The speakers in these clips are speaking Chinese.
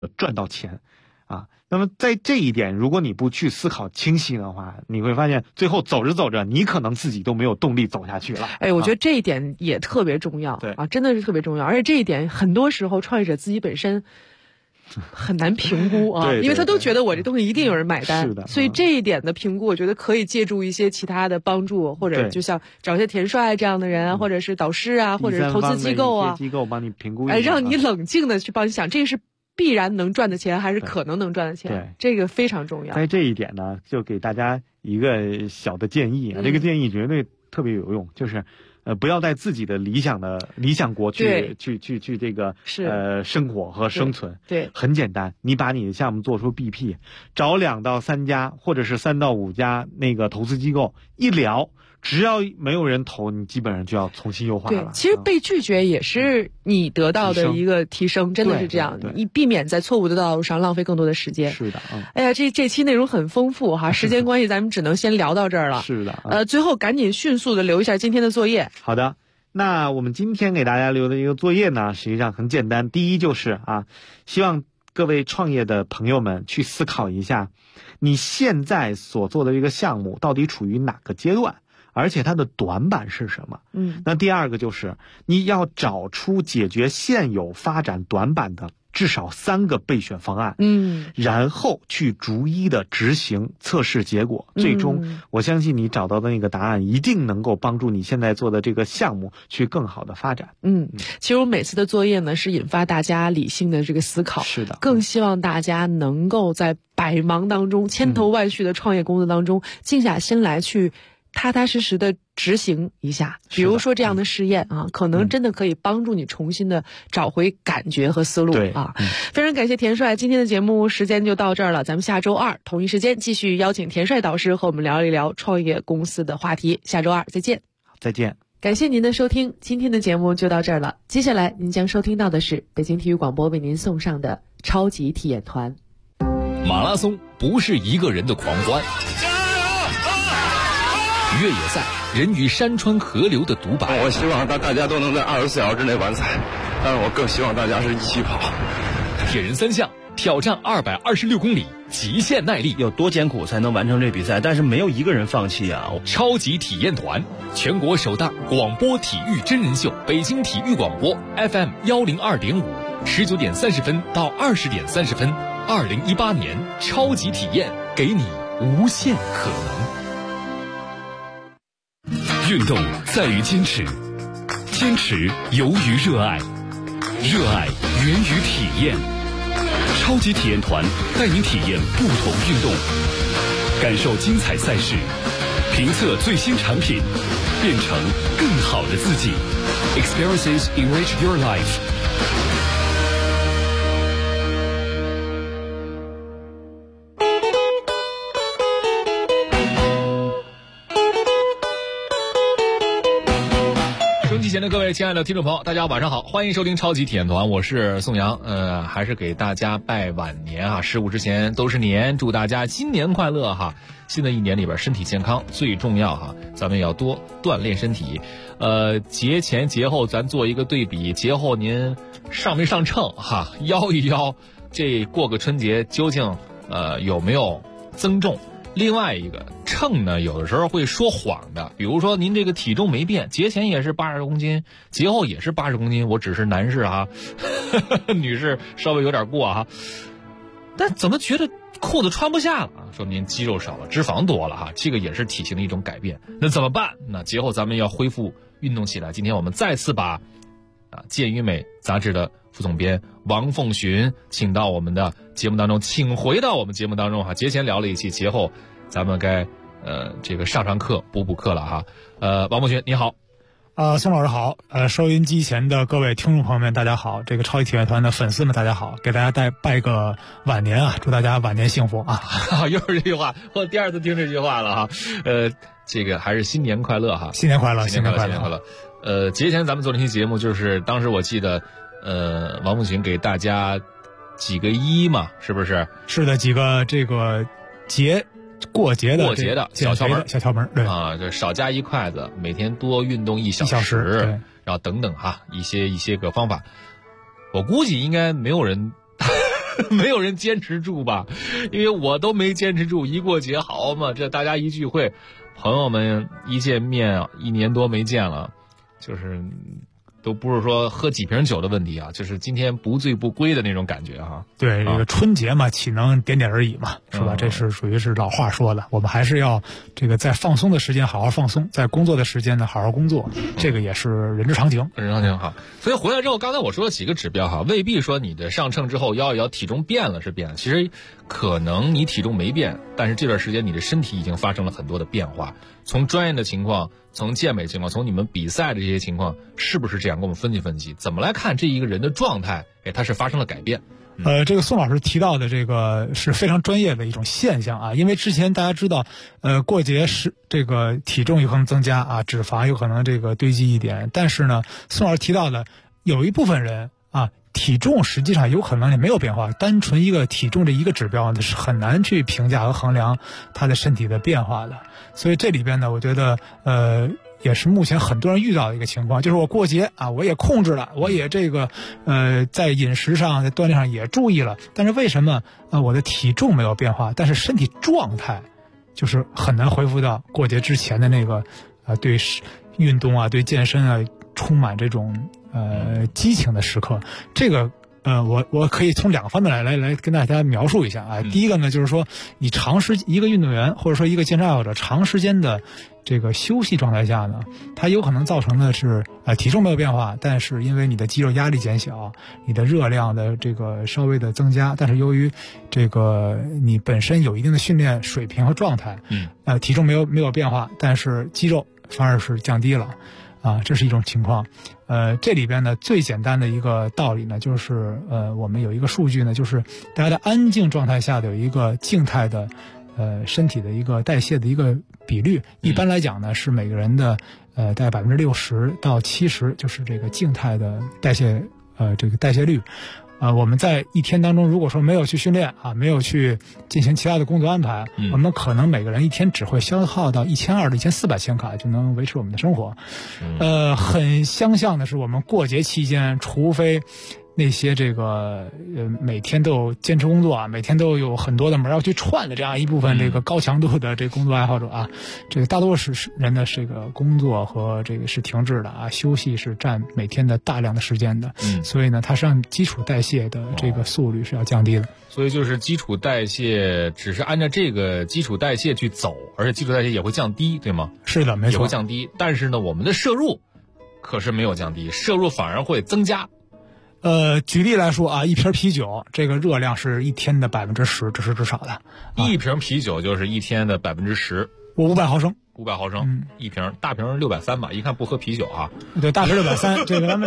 赚到钱啊。那么在这一点，如果你不去思考清晰的话，你会发现最后走着走着，你可能自己都没有动力走下去了。 我觉得这一点也特别重要， 对啊，真的是特别重要。而且这一点很多时候创业者自己本身很难评估啊， 对， 因为他都觉得我这东西一定有人买单， 是的， 所以这一点的评估，我觉得可以借助一些其他的帮助，或者就像找一些田帅这样的人，或者是导师啊，或者是投资机构啊， 机构帮你评估一下， 让你冷静的去帮你想，这个是必然能赚的钱，还是可能能赚的钱？ 对， 这个非常重要。 在这一点呢，就给大家一个小的建议啊，这个建议绝对特别有用，就是不要在自己的理想国去这个生活和生存。 对， 很简单，你把你的项目做出 BP， 找2到3家或者是3到5家那个投资机构一聊，只要没有人投，你基本上就要重新优化了。 对，其实被拒绝也是你得到的一个提升，真的是这样。你避免在错误的道路上浪费更多的时间。 是的， 哎呀，这期内容很丰富哈，时间关系咱们只能先聊到这儿了。 是的， 最后赶紧迅速的留一下今天的作业。 好的，那我们今天给大家留的一个作业呢，实际上很简单。第一就是希望各位创业的朋友们去思考一下，你现在所做的这个项目到底处于哪个阶段，而且它的短板是什么？那第二个就是你要找出解决现有发展短板的至少3个备选方案，然后去逐一的执行测试结果，最终我相信你找到的那个答案一定能够帮助你现在做的这个项目去更好的发展。 其实我每次的作业呢是引发大家理性的这个思考， 是的， 更希望大家能够在百忙当中千头万绪的创业工作当中静下心来去踏踏实实的执行一下，比如说这样的试验可能真的可以帮助你重新的找回感觉和思路非常感谢田帅，今天的节目时间就到这儿了，咱们下周2同一时间继续邀请田帅导师和我们聊一聊创业公司的话题，下周2再见。 再见。 感谢您的收听，今天的节目就到这儿了，接下来您将收听到的是北京体育广播为您送上的超级体验团。 马拉松不是一个人的狂欢，越野赛人与山川河流的独白。 我希望大家都能在24小时之内完赛，但是我更希望大家是一起跑。 铁人3项挑战226公里，极限耐力， 有多艰苦才能完成这比赛？但是没有一个人放弃啊！ 超级体验团，全国首档广播体育真人秀，北京体育广播 FM 102.5，19点30分到20点30分，2018年超级体验，给你无限可能。运动在于坚持，坚持由于热爱，热爱源于体验。超级体验团带你体验不同运动，感受精彩赛事，评测最新产品，变成更好的自己。Experiences enrich your life。前的各位亲爱的听众朋友，大家晚上好，欢迎收听超级体验团，我是宋阳。还是给大家拜晚年啊，15之前都是年，祝大家新年快乐哈！新的一年里边身体健康最重要哈，咱们也要多锻炼身体。节前节后咱做一个对比，节后您上没上秤哈，腰一腰，这过个春节究竟有没有增重？另外一个秤呢，有的时候会说谎的，比如说您这个体重没变，节前也是80公斤，节后也是80公斤，我只是男士哈，女士稍微有点过哈，但怎么觉得裤子穿不下了啊？说明肌肉少了，脂肪多了哈，这个也是体型的一种改变。那怎么办？那节后咱们要恢复运动起来。今天我们再次把健与美杂志的副总编王凤寻请到我们的节目当中，请回到我们节目当中哈。节前聊了一期，节后咱们该这个上课补课了哈。王凤寻你好。 宋老师好，收音机前的各位听众朋友们大家好，这个超级体验团的粉丝们大家好，给大家拜个晚年啊，祝大家晚年幸福啊。 又是这句话，我第二次听这句话了哈。这个还是新年快乐哈。 新年快乐，新年快乐。节前咱们做这期节目，就是当时我记得王凤寻给大家几个1嘛，是不是？ 是的，几个这个过节的小窍门，对啊，就少加1筷子，每天多运动1小时，然后等等哈，一些个方法，我估计应该没有人没有人坚持住吧？因为我都没坚持住，一过节好嘛，这大家一聚会，朋友们一见面，1年多没见了，就是都不是说喝几瓶酒的问题啊，就是今天不醉不归的那种感觉哈。 对，这个春节嘛，岂能点点而已嘛，是吧？这是属于是老话说的，我们还是要这个在放松的时间好好放松，在工作的时间呢好好工作，这个也是人之常情。 人之常情哈。所以回来之后，刚才我说了几个指标哈，未必说你的上秤之后摇一摇体重变了是变了，其实可能你体重没变，但是这段时间你的身体已经发生了很多的变化。从专业的情况，从健美情况，从你们比赛的这些情况，是不是这样？跟我们分析分析，怎么来看这一个人的状态？他是发生了改变。 这个宋老师提到的这个是非常专业的一种现象啊，因为之前大家知道，过节是这个体重有可能增加啊，脂肪有可能这个堆积一点，但是呢，宋老师提到的有一部分人啊，体重实际上有可能也没有变化，单纯一个体重这一个指标呢是很难去评价和衡量他的身体的变化的，所以这里边呢，我觉得也是目前很多人遇到的一个情况，就是我过节啊，我也控制了，我也这个在饮食上在锻炼上也注意了，但是为什么我的体重没有变化，但是身体状态就是很难恢复到过节之前的那个对运动啊对健身啊充满这种激情的时刻。这个我可以从2个方面来跟大家描述一下啊。第一个呢，就是说你一个运动员或者说一个健身爱好者长时间的这个休息状态下呢，它有可能造成的是体重没有变化，但是因为你的肌肉压力减小，你的热量的这个稍微的增加，但是由于这个你本身有一定的训练水平和状态，体重没有变化，但是肌肉反而是降低了。这是一种情况。这里边呢最简单的一个道理呢，就是我们有一个数据呢，就是大家的安静状态下的有一个静态的身体的一个代谢的一个比率，一般来讲呢是每个人的大概60%到70%，就是这个静态的代谢这个代谢率。我们在一天当中，如果说没有去训练啊，没有去进行其他的工作安排，我们可能每个人一天只会消耗到1200到1400千卡就能维持我们的生活。很相像的是，我们过节期间，除非那些这个每天都有坚持工作啊，每天都有很多的门要去串的这样一部分这个高强度的这个工作爱好者啊，这个大多数人的这个工作和这个是停滞的啊，休息是占每天的大量的时间的，所以呢，它实际上基础代谢的这个速率是要降低的。 所以就是基础代谢只是按照这个基础代谢去走，而且基础代谢也会降低，对吗？ 是的，没错， 也会降低。但是呢，我们的摄入可是没有降低，摄入反而会增加。 举例来说啊，一瓶啤酒这个热量是一天的10%，这是至少的。 一瓶啤酒就是一天的10%， 我500毫升 ，500毫升，一瓶，大瓶630吧，一看不喝啤酒啊。 对，大瓶630，这个咱们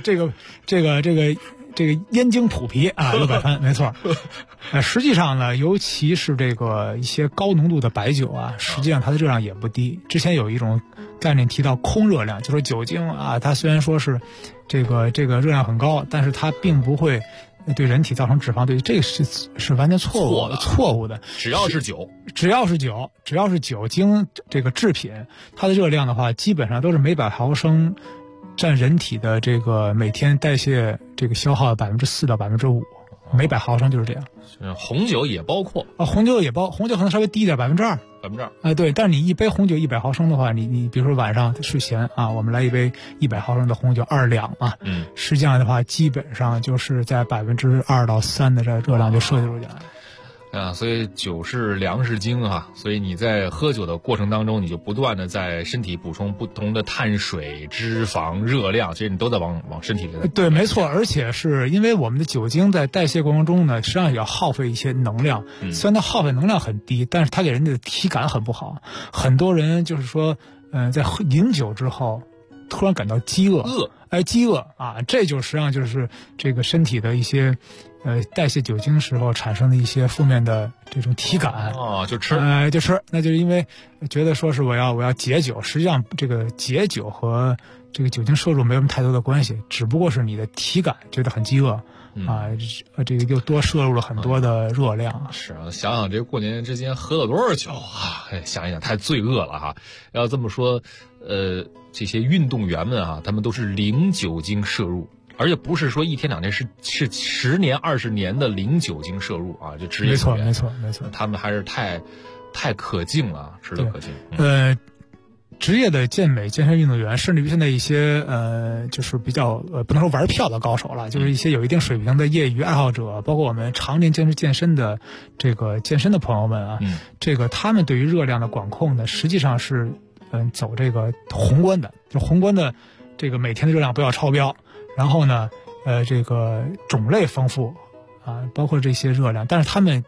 这个燕京普啤啊，630，没错。实际上呢，尤其是这个一些高浓度的白酒啊，实际上它的热量也不低。之前有一种概念提到空热量，就说酒精啊，它虽然说是这个热量很高，但是它并不会对人体造成脂肪堆积，这个是完全错误的。只要是酒精这个制品，它的热量的话，基本上都是每100毫升占人体的这个每天代谢这个消耗的4%到5%，每100毫升就是这样。 红酒也包括啊，红酒可能稍微低一点2%。对，但是你一杯红酒100毫升的话，你比如说晚上睡前啊，我们来一杯100毫升的红酒2两嘛，实际上的话，基本上就是在2%到3%的这热量就摄入进来了。 所以酒是粮食精啊，所以你在喝酒的过程当中，你就不断的在身体补充不同的碳水、脂肪、热量，其实你都在往身体里。 对，没错，而且是因为我们的酒精在代谢过程中呢，实际上也要耗费一些能量，虽然它耗费能量很低，但是它给人的体感很不好。很多人就是说，在饮酒之后，突然感到饥饿啊，这就实际上就是这个身体的一些代谢酒精时候产生的一些负面的这种体感就吃， 那就是因为觉得说是我要解酒，实际上这个解酒和这个酒精摄入没有什么太多的关系，只不过是你的体感觉得很饥饿这个又多摄入了很多的热量。 是啊，想想这过年之间喝了多少酒啊！想一想太罪恶了哈。要这么说，这些运动员们啊，他们都是零酒精摄入。 而且不是说1天2天，是10年20年的零酒精摄入啊，就职业球员， 没错， 他们还是太可敬了，值得可敬。 职业的健美健身运动员，甚至于现在一些就是比较不能说玩票的高手了，就是一些有一定水平的业余爱好者，包括我们常年坚持健身的这个健身的朋友们啊，这个他们对于热量的管控呢，实际上是走这个宏观的，就宏观的这个每天的热量不要超标，然后呢这个种类丰富啊，包括这些热量，但是他们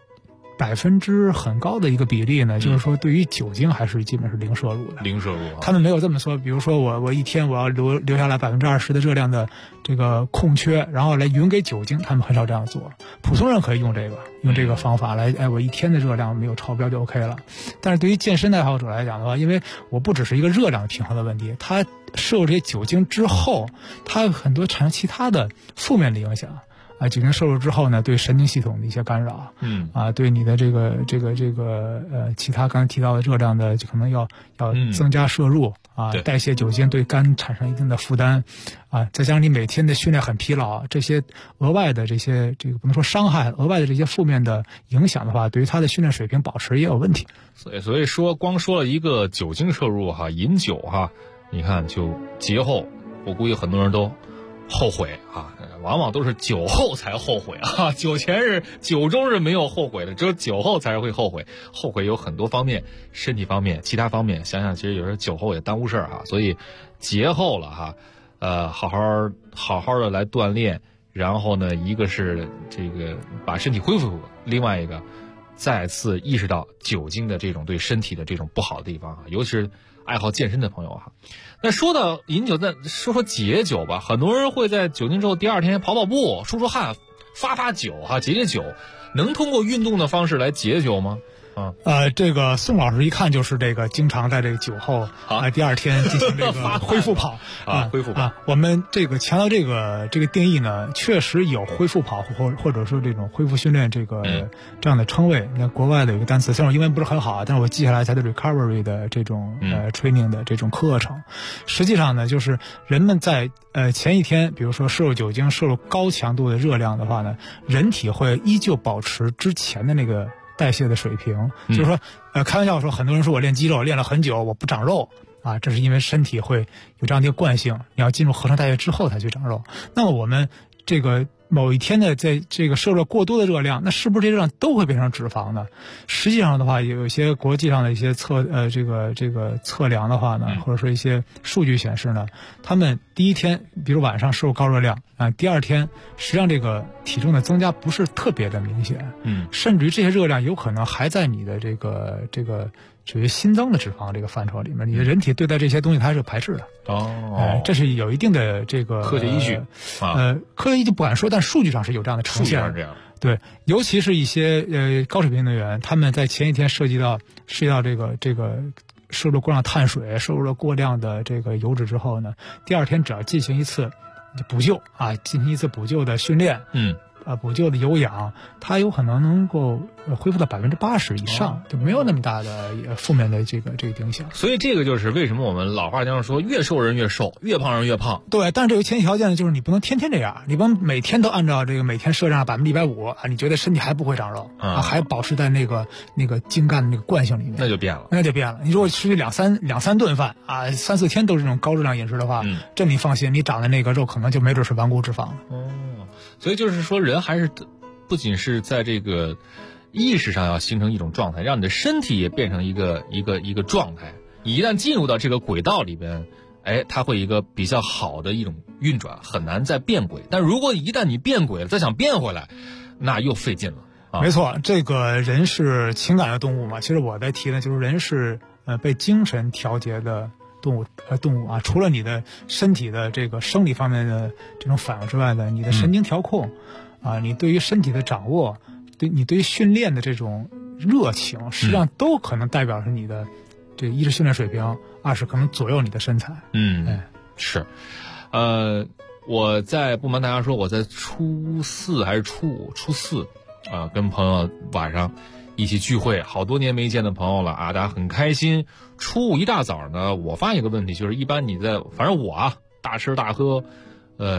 %很高的一个比例呢，就是说对于酒精还是基本是零摄入的。 零摄入， 他们没有这么说，比如说我一天我要留下来20%的热量的这个空缺，然后来匀给酒精，他们很少这样做。普通人可以用这个方法来，我一天的热量没有超标就 OK 了。但是对于健身爱好者来讲的话，因为我不只是一个热量平衡的问题，它摄入这些酒精之后，它很多产生其他的负面的影响。酒精摄入之后呢，对神经系统的一些干扰，对你的这个其他刚才提到的热量的，就可能要增加摄入啊，代谢酒精对肝产生一定的负担啊，再加上你每天的训练很疲劳，这些额外的这个不能说伤害，额外的这些负面的影响的话，对于他的训练水平保持也有问题。 所以说光说了一个酒精摄入饮酒你看就节后，我估计很多人都后悔往往都是酒后才后悔酒中是没有后悔的，只有酒后才会后悔。后悔有很多方面，身体方面、其他方面，想想其实有时候酒后也耽误事儿所以节后了好好的来锻炼，然后呢，一个是这个把身体恢复，另外一个再次意识到酒精的这种对身体的这种不好的地方尤其是爱好健身的朋友那说到饮酒，再说说解酒吧。很多人会在酒精之后第二天跑步、出汗、发酒解酒，能通过运动的方式来解酒吗？ 这个宋老师一看就是这个经常在这个酒后第二天进行这个恢复跑恢复跑我们这个强调这个定义呢，确实有恢复跑或者说这种恢复训练这样的称谓。你看国外的有一个单词，虽然我英文不是很好但是我记下来才的 recovery 的这种training 的这种课程。实际上呢，就是人们在前一天，比如说摄入酒精、摄入高强度的热量的话呢，人体会依旧保持之前的那个代谢的水平，就是说，开玩笑说，很多人说我练肌肉练了很久，我不长肉这是因为身体会有这样的一个惯性，你要进入合成代谢之后才去长肉。那么我们这个某一天的在这个摄入过多的热量，那是不是这热量都会变成脂肪呢？实际上的话，有一些国际上的一些测量的话呢，或者说一些数据显示呢，他们第一天比如晚上摄入高热量第二天实际上这个体重的增加不是特别的明显，甚至于这些热量有可能还在你的这个属于新增的脂肪这个范畴里面，你的人体对待这些东西它是有排斥的这是有一定的这个科学依据科学依据不敢说，但数据上是有这样的呈现。 数据上是这样。 对，尤其是一些高水平运动员，他们在前一天涉及到这个摄入了过量碳水，摄入了过量的这个油脂之后呢，第二天只要进行一次补救进行一次补救的训练，补救的有氧，它有可能能够恢复到80%以上，就没有那么大的负面的这个影响。 所以这个就是为什么我们老话讲说，越瘦人越瘦，越胖人越胖。 对，但是这个前提条件呢，就是你不能天天这样，你不能每天都按照这个每天摄入150%你觉得身体还不会长肉还保持在那个精干的那个惯性里面， 那就变了。 你如果吃两三顿饭3-4天都是这种高热量饮食的话，这你放心，你长的那个肉可能就没准是顽固脂肪了。 所以就是说，人还是不仅是在这个意识上要形成一种状态，让你的身体也变成一个状态。你一旦进入到这个轨道里边，它会一个比较好的一种运转，很难再变轨。但如果一旦你变轨了，再想变回来，那又费劲了。 没错，这个人是情感的动物嘛。其实我在提呢，就是人是被精神调节的动物除了你的身体的这个生理方面的这种反应之外呢，你的神经调控你对于身体的掌握，你对于训练的这种热情，实际上都可能代表是你的这一是训练水平，二是可能左右你的身材。 是，我在不瞒大家说，我在初4还是初5、初4跟朋友晚上一起聚会，好多年没见的朋友了大家很开心。初5一大早呢，我发现一个问题，就是一般你反正我大吃大喝，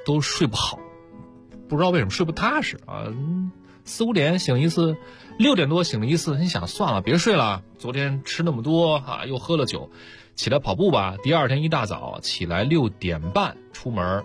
都睡不好，不知道为什么睡不踏实啊。4、5点醒一次，6点多醒了一次，你想算了，别睡了，昨天吃那么多啊，又喝了酒，起来跑步吧。第二天一大早起来6点半出门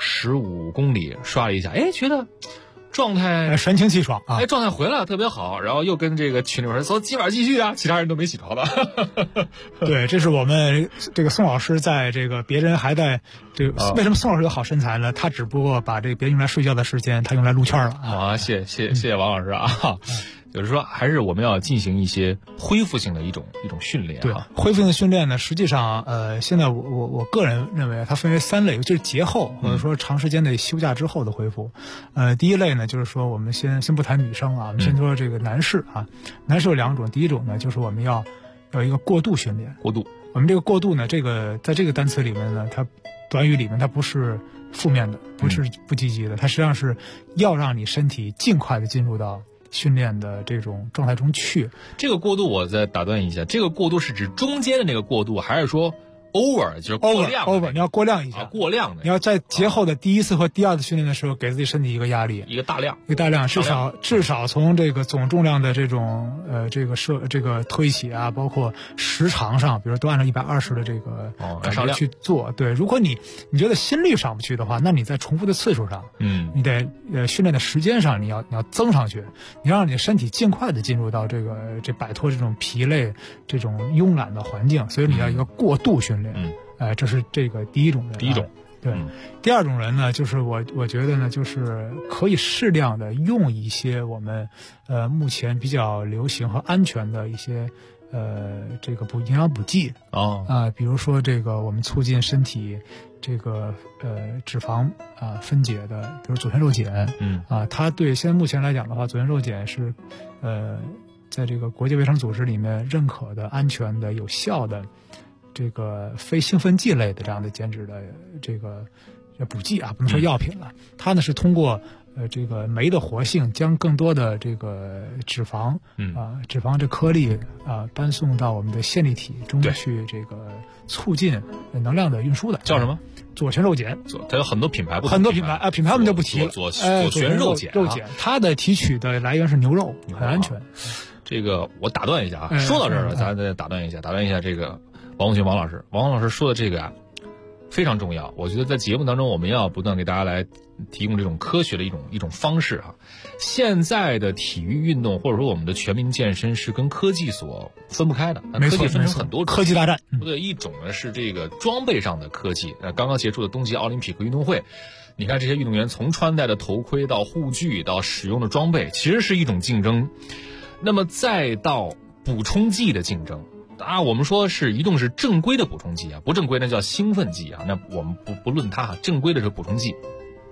，15公里刷了一下，觉得状态神清气爽啊！ 状态回来了特别好，然后又跟这个群里边说今晚继续啊，其他人都没起床的。 对，这是我们这个宋老师在这个别人还在这个，为什么宋老师有好身材呢？他只不过把这个别人用来睡觉的时间，他用来撸圈了啊！ 谢谢王老师啊。就是说，还是我们要进行一些恢复性的一种训练。 对，恢复性的训练呢，实际上，现在我个人认为它分为3类，就是节后或者说长时间的休假之后的恢复。第一类呢，就是说我们先不谈女生啊，我们先说这个男士啊。男士有2种，第一种呢，就是我们要一个过度训练。 过度， 我们这个过度呢，这个在这个单词里面呢，它短语里面它不是负面的，不是不积极的，它实际上是要让你身体尽快的进入到训练的这种状态中去。 这个过渡我再打断一下，这个过渡是指中间的那个过渡，还是说 over 就是过量 over 你要过量一下， 过量的， 你要在节后的第1次和第2次训练的时候，给自己身体一个压力， 一个大量， 至少从这个总重量的这种这个推起啊，包括时长上，比如都按照120的这个感觉去做。对，如果你觉得心率上不去的话，那你在重复的次数上，你得训练的时间上你要增上去，你让你的身体尽快的进入到这摆脱这种疲累、这种慵懒的环境，所以你要一个过度训练。这是这个第一种人。对，第2种人呢，就是我觉得呢，就是可以适量的用一些我们目前比较流行和安全的一些这个营养补剂比如说这个我们促进身体这个脂肪分解的，比如左旋肉碱，它对现在目前来讲的话，左旋肉碱是在这个国际卫生组织里面认可的、安全的、有效的。这个非兴奋剂类的这样的减脂的这个补剂不能说药品了，它呢是通过这个酶的活性将更多的这个脂肪这颗粒搬送到我们的线粒体中去，这个促进能量的运输的。 叫什么？ 左旋肉碱。 它有很多品牌， 很多品牌我们就不提了。 左旋肉碱， 它的提取的来源是牛肉，很安全。 这个我打断一下说到这儿了，咱再打断一下这个。王老师说的这个非常重要，我觉得在节目当中我们要不断给大家来提供这种科学的一种方式现在的体育运动或者说我们的全民健身是跟科技所分不开的，科技分成很多种， 科技大战。 对，一种呢是这个装备上的科技，刚刚结束的冬季奥林匹克运动会，你看这些运动员从穿戴的头盔到护具到使用的装备，其实是一种竞争。那么再到补充剂的竞争。我们说是一种是正规的补充剂不正规那叫兴奋剂那我们不论它正规的是补充剂。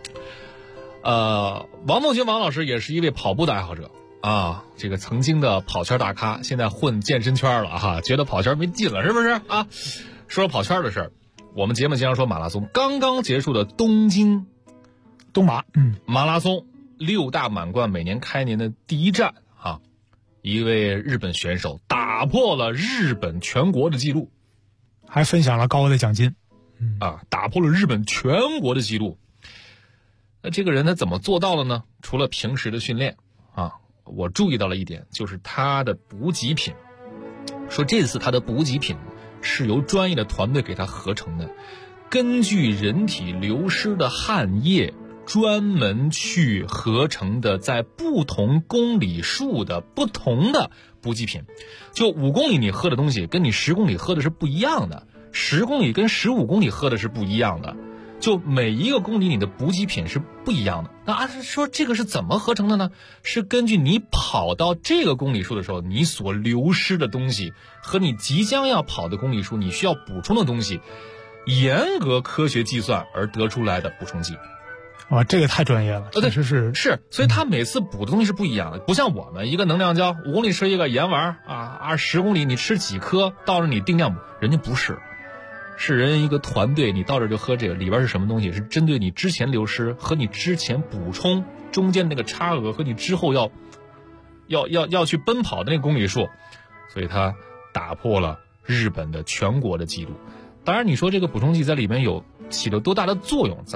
王梦群王老师也是一位跑步的爱好者这个曾经的跑圈大咖，现在混健身圈了觉得跑圈没劲了，是不是说跑圈的事儿，我们节目经常说马拉松，刚刚结束的东马马拉松6大满贯每年开年的第一站一位日本选手打破了日本全国的记录， 还分享了高额的奖金打破了日本全国的记录。那这个人他怎么做到了呢？除了平时的训练我注意到了一点，就是他的补给品，说这次他的补给品是由专业的团队给他合成的，根据人体流失的汗液专门去合成的，在不同公里数的不同的补给品。就5公里你喝的东西跟你10公里喝的是不一样的，10公里跟15公里喝的是不一样的，就每一个公里你的补给品是不一样的。那说这个是怎么合成的呢？是根据你跑到这个公里数的时候，你所流失的东西和你即将要跑的公里数你需要补充的东西，严格科学计算而得出来的补充剂。 这个太专业了，确实是，所以他每次补的东西是不一样的，不像我们一个能量胶5公里吃一个盐丸10公里你吃几颗，到了你定量补，人家不是，是人一个团队，你到这就喝这个，里边是什么东西，是针对你之前流失和你之前补充中间那个差额和你之后要去奔跑的那个公里数，所以他打破了日本的全国的记录。当然你说这个补充剂在里面有起了多大的作用，咱们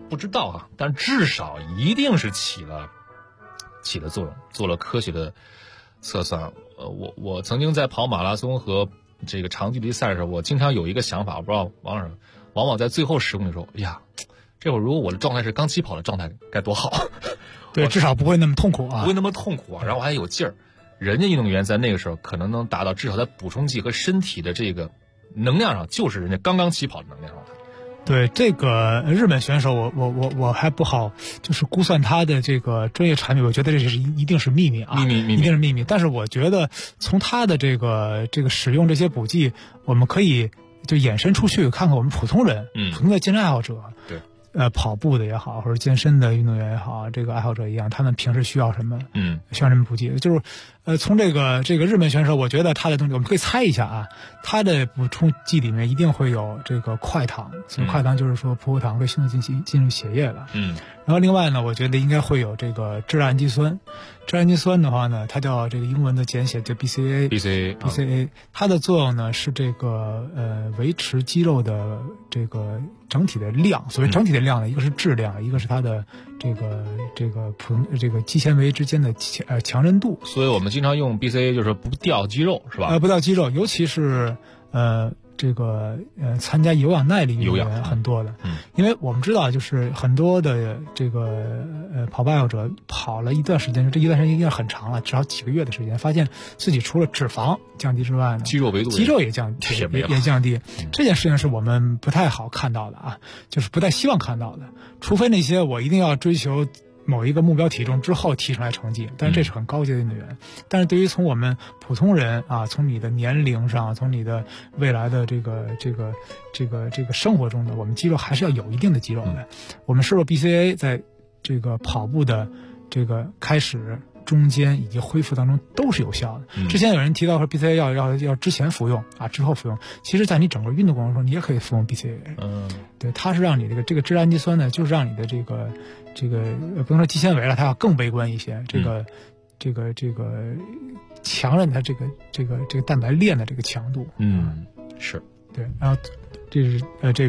不知道啊，但至少一定是起了作用，做了科学的测算。我曾经在跑马拉松和这个长距离赛的时候，我经常有一个想法，我不知道往往在最后10公里的时候，哎呀，这会儿如果我的状态是刚起跑的状态该多好。 对，至少不会那么痛苦啊， 不会那么痛苦啊，然后我还有劲儿。人家运动员在那个时候可能能达到至少在补充剂和身体的这个能量上，就是人家刚刚起跑的能量状态。 对这个日本选手，我还不好就是估算他的这个专业产品，我觉得这是一定是秘密啊， 秘密一定是秘密。但是我觉得从他的这个使用这些补剂，我们可以就延伸出去看看我们普通人，普通的健身爱好者， 对。 跑步的也好，或者健身的运动员也好，这个爱好者一样，他们平时需要什么？需要什么补剂？就是，从这个日本选手，我觉得他的东西，我们可以猜一下啊，他的补充剂里面一定会有这个快糖，所以快糖就是说葡萄糖会迅速进入血液了。然后另外呢，我觉得应该会有这个致氨基酸。致氨基酸的话呢，它叫这个英文的简写叫 BCA，它的作用呢是这个维持肌肉的这个整体的量。所谓整体的量呢，一个是质量，一个是它的这个肌纤维之间的强韧度。 所以我们经常用 BCA 就是不掉肌肉，是吧？ 不掉肌肉，尤其是参加有氧耐力运动员很多的，因为我们知道，就是很多的这个跑步爱好者跑了一段时间，这一段时间应该很长了，至少几个月的时间，发现自己除了脂肪降低之外呢，肌肉也降低，这件事情是我们不太好看到的啊，就是不太希望看到的，除非那些我一定要追求某一个目标体重之后提出来成绩，但是这是很高阶的运动员。但是对于从我们普通人啊，从你的年龄上，从你的未来的这个生活中呢，我们肌肉还是要有一定的肌肉的。我们摄入 BCA 在这个跑步的这个开始、中间以及恢复当中都是有效的。之前有人提到说 BCA 要之前服用啊，之后服用。其实，在你整个运动过程中，你也可以服用 BCA。对，它是让你这个致氨基酸呢，就是让你的这个不能说肌纤维了，它要更微观一些。这个强韧它这个蛋白链的这个强度。 是对，然后这是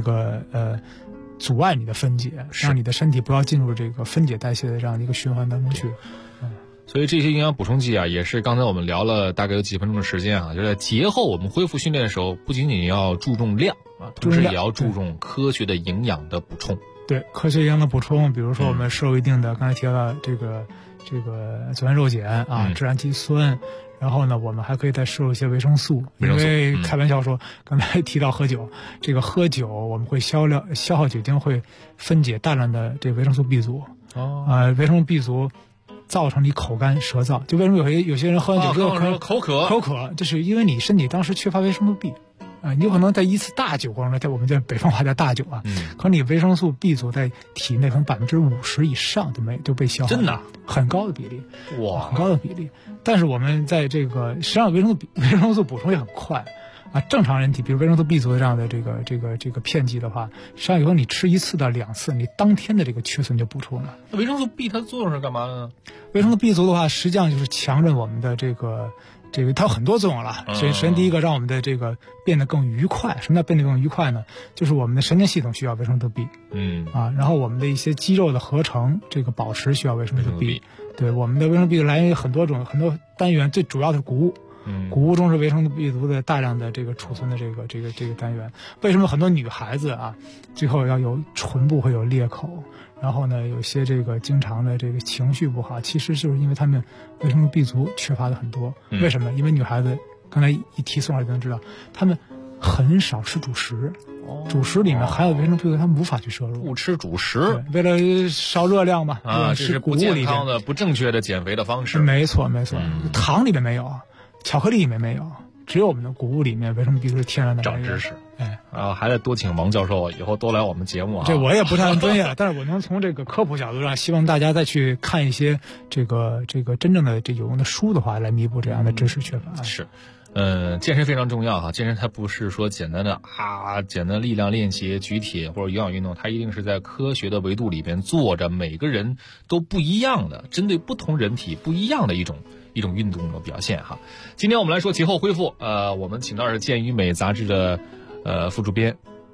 阻碍你的分解，让你的身体不要进入这个分解代谢的这样的一个循环当中去。 所以这些营养补充剂啊，也是刚才我们聊了大概有几分钟的时间啊，就在节后我们恢复训练的时候，不仅仅要注重量啊，同时也要注重科学的营养的补充。 对，科学营养的补充，比如说我们摄入一定的，刚才提到的这个左旋肉碱啊，致氨基酸。然后呢，我们还可以再摄入一些维生素，因为开玩笑说，刚才提到喝酒，这个喝酒我们会消耗酒精，会分解大量的这个维生素 B 族。维生素 B 族造成你口干舌燥，就为什么有些人喝完酒之后口渴， 就是因为你身体当时缺乏维生素 B。你有可能在一次大酒过程中，在我们在北方话叫大酒啊，可是你维生素 B 族在体内可能50%以上都被消耗， 真的很高的比例， 哇， 很高的比例。但是我们在这个实际上维生素补充也很快啊，正常人体比如维生素 B 族这样的这个片剂的话，实际上以后你吃1次到2次，你当天的这个缺损就补充了。 那维生素 B 它的作用是干嘛的呢？ 维生素 B 族的话，实际上就是强韧我们的这个它有很多作用了。首先第一个，让我们的这个变得更愉快。什么叫变得更愉快呢？就是我们的神经系统需要维生素 B。然后我们的一些肌肉的合成这个保持需要维生素 B。对，我们的维生素 B 来源于很多单元，最主要的是谷物。谷物中是维生素 B 族的大量的这个储存的这个单元。为什么很多女孩子啊，最后要有唇部会有裂口？然后呢，有些这个经常的这个情绪不好，其实就是因为他们维生素 B 族缺乏的很多。为什么？因为女孩子刚才一提宋老师就能知道，她们很少吃主食，主食里面含有维生素 B 族，她们无法去摄入。 不吃主食， 为了烧热量嘛。 这是不健康的、不正确的减肥的方式。 没错。糖里面没有，巧克力里面没有，只有我们的谷物里面维生素 B 族是天然的来源。 长知识。还得多请王教授以后多来我们节目啊。 这我也不太专业，但是我能从这个科普角度上，希望大家再去看一些这个真正的有用的书的话，来弥补这样的知识缺乏。 是，健身非常重要哈。健身它不是说简单的力量练习、举铁或者有氧运动，它一定是在科学的维度里边做着每个人都不一样的，针对不同人体不一样的一种运动的表现哈。今天我们来说节后恢复，我们请到的是《健与美》杂志的副主编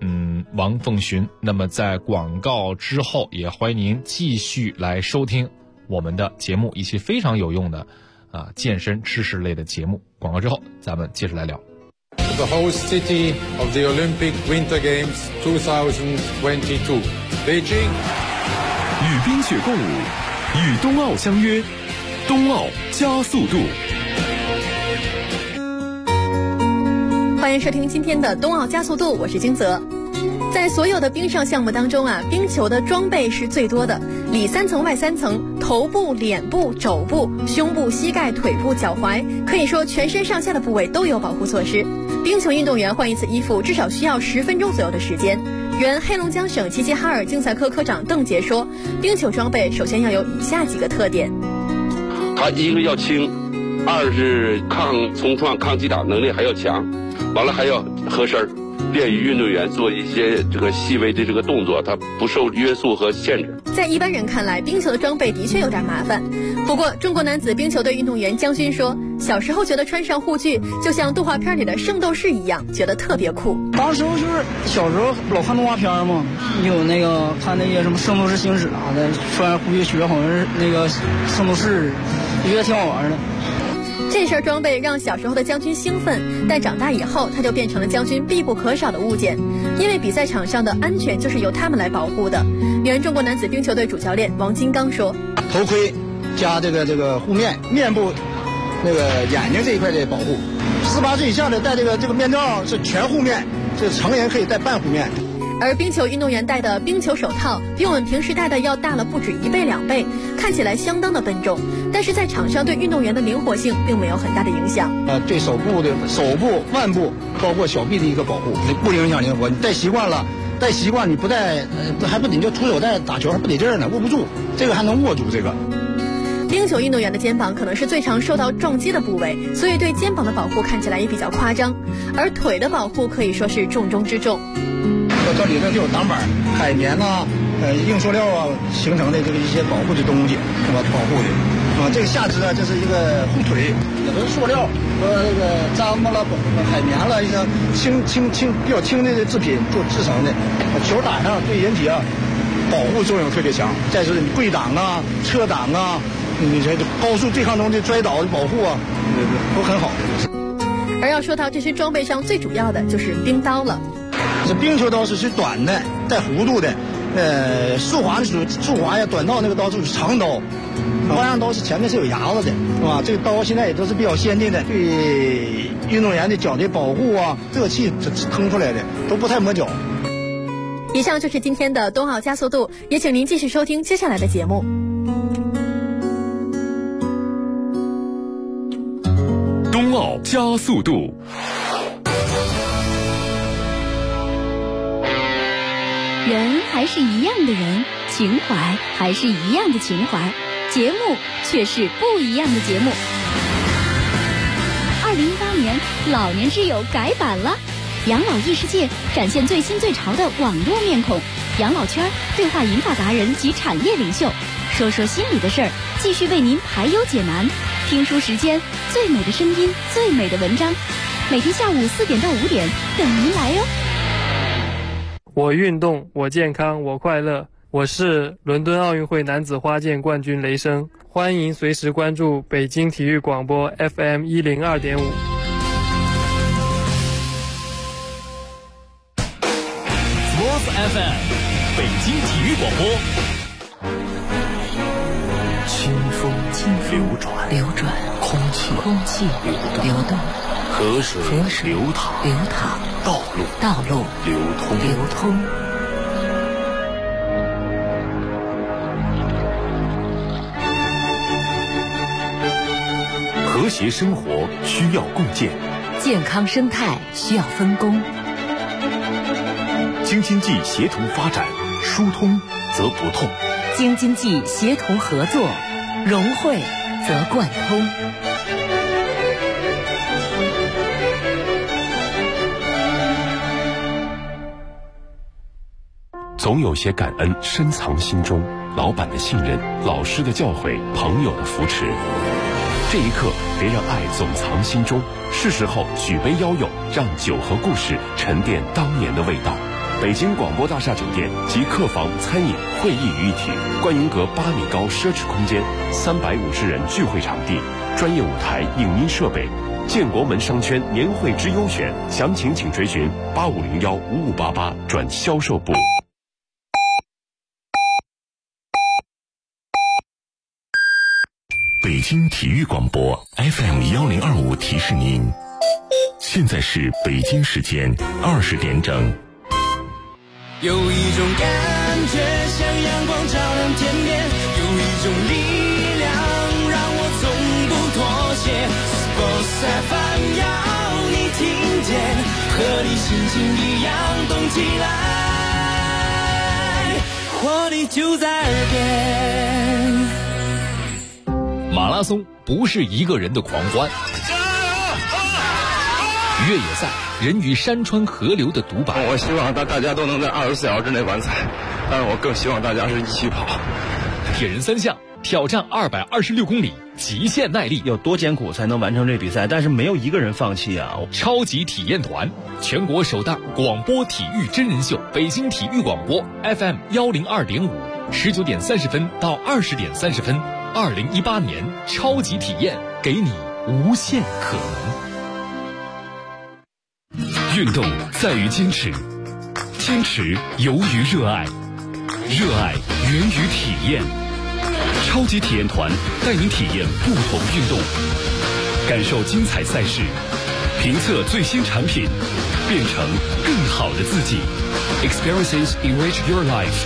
王凤寻。那么在广告之后，也欢迎您继续来收听我们的节目，一期非常有用的健身知识类的节目。广告之后，咱们接着来聊。 The host city of the Olympic Winter Games 2022, Beijing. 与冰雪共舞，与冬奥相约，冬奥加速度。 欢迎收听今天的冬奥加速度，我是金泽。在所有的冰上项目当中冰球的装备是最多的，里3层外3层，头部、脸部、肘部、胸部、膝盖、腿部、脚踝，可以说全身上下的部位都有保护措施。冰球运动员换一次衣服至少需要10分钟左右的时间。原黑龙江省齐齐哈尔竞赛科科长邓杰说，冰球装备首先要有以下几个特点： 它一个要轻，二是抗冲撞、抗击打能力还要强，完了还要合身，便于运动员做一些这个细微的这个动作，它不受约束和限制。 在一般人看来，冰球的装备的确有点麻烦。不过，中国男子冰球队运动员姜勋说，小时候觉得穿上护具就像动画片里的圣斗士一样，觉得特别酷。 当时就是小时候老看动画片嘛，有那个看那些什么圣斗士星矢的，穿护具学好像是那个圣斗士，觉得挺好玩的。 这身装备让小时候的姜勋兴奋，但长大以后他就变成了姜勋必不可少的物件，因为比赛场上的安全就是由他们来保护的。原中国男子冰球队主教练王金刚说， 头盔加这个护面，面部那个眼睛这一块的保护，18岁以下的戴这个面罩是全护面，这成人可以戴半护面。 而冰球运动员戴的冰球手套比我们平时戴的要大了不止1倍2倍，看起来相当的笨重，但是在场上对运动员的灵活性并没有很大的影响。 对手部、腕部，包括小臂的一个保护，不影响灵活。你戴习惯了，你不戴，还不得就徒手戴打球还不得劲儿呢，握不住，这个还能握住这个。 冰球运动员的肩膀可能是最常受到撞击的部位，所以对肩膀的保护看起来也比较夸张，而腿的保护可以说是重中之重。 这里头就有挡板、海绵硬塑料形成的这个一些保护的东西，是吧？保护的这个下肢这是一个护腿，也都是塑料和那个毡子了、海绵了一些比较轻的制品做制成的。球打上对人体保护作用特别强。再是跪挡侧挡你这高速对抗中的摔倒的保护都很好。 而要说到这身装备上最主要的就是冰刀了。 这冰球刀是短的，带弧度的，速滑的速滑呀，短道那个刀就是长刀，花样刀是前面是有牙子的，是吧？这个刀现在也都是比较先进的，对运动员的脚的保护热气腾出来的，都不太磨脚。 以上就是今天的冬奥加速度，也请您继续收听接下来的节目。 冬奥加速度。 人还是一样的人，情怀还是一样的情怀，节目却是不一样的节目。2018年老年之友改版了，养老异世界展现最新最潮的网络面孔，养老圈对话银发达人及产业领袖，说说心里的事儿，继续为您排忧解难。听书时间，最美的声音，最美的文章，每天下午4点到5点等您来哟。 我运动，我健康，我快乐。我是伦敦奥运会男子花剑冠军雷声，欢迎随时关注北京体育广播 FM102.5。 Sports FM， 北京体育广播。清风流转，空气流动，河水流淌，道路流通。和谐生活需要共建， 健康生态需要分工。 京津冀协同发展，疏通则不痛； 京津冀协同合作，融汇则贯通。 总有些感恩深藏心中，老板的信任，老师的教诲，朋友的扶持。这一刻，别让爱总藏心中，是时候举杯邀友，让酒和故事沉淀当年的味道。 北京广播大厦酒店集客房、餐饮、会议于一体，观云阁8米高奢侈空间，350人聚会场地，专业舞台、影音设备。建国门商圈年会之优选，详情请垂询8501-5588转销售部。北京体育广播 FM1025提示您，现在是北京时间20点整。 有一种感觉像阳光照亮天边，有一种力量让我从不妥协。Sports FM 要你听见，和你心情一样动起来，活力就在耳边。 马拉松不是一个人的狂欢，越野赛人与山川河流的独白。 我希望大家都能在24小时之内完赛，但是我更希望大家是一起跑。 铁人3项挑战226公里，极限耐力， 有多艰苦才能完成这比赛？但是没有一个人放弃啊！ 超级体验团，全国首档广播体育真人秀，北京体育广播 FM102.5，19点30分到20点30分。2018年超级体验，给你无限可能。 运动在于坚持，坚持由于热爱，热爱源于体验。超级体验团带您体验不同运动，感受精彩赛事，评测最新产品，变成更好的自己。Experiences enrich your life。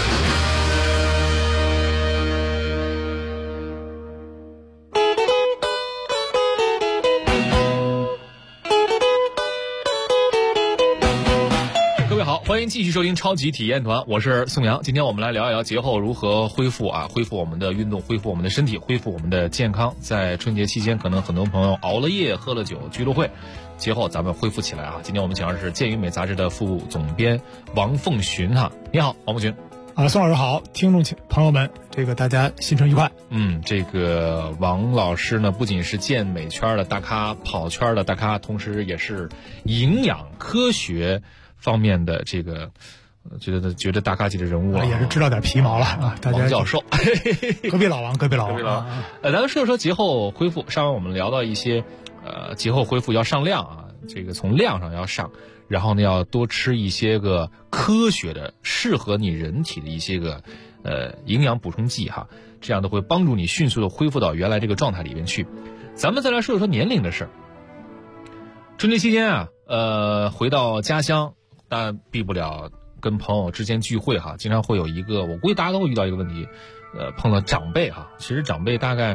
欢迎继续收听超级体验团，我是宋阳。今天我们来聊一聊节后如何恢复我们的运动，恢复我们的身体，恢复我们的健康。在春节期间，可能很多朋友熬了夜、喝了酒、聚了会，节后咱们恢复起来啊。今天我们请到的是健与美杂志的副总编王凤寻哈，你好，王凤寻。 宋老师好，听众朋友们，大家新春愉快。 这个王老师呢，不仅是健美圈的大咖、跑圈的大咖，同时也是营养科学方面的觉得大咖级的人物也是知道点皮毛了啊！大家王教授， 隔壁老王。 咱们说节后恢复，上回我们聊到一些节后恢复要上量啊，从量上要上，然后呢要多吃一些个科学的、适合你人体的一些个营养补充剂哈，这样都会帮助你迅速的恢复到原来这个状态里面去。咱们再来说一说年龄的事儿。春节期间回到家乡。但避不了跟朋友之间聚会哈，经常会有一个，我估计大家都会遇到一个问题，碰到长辈哈，其实长辈大概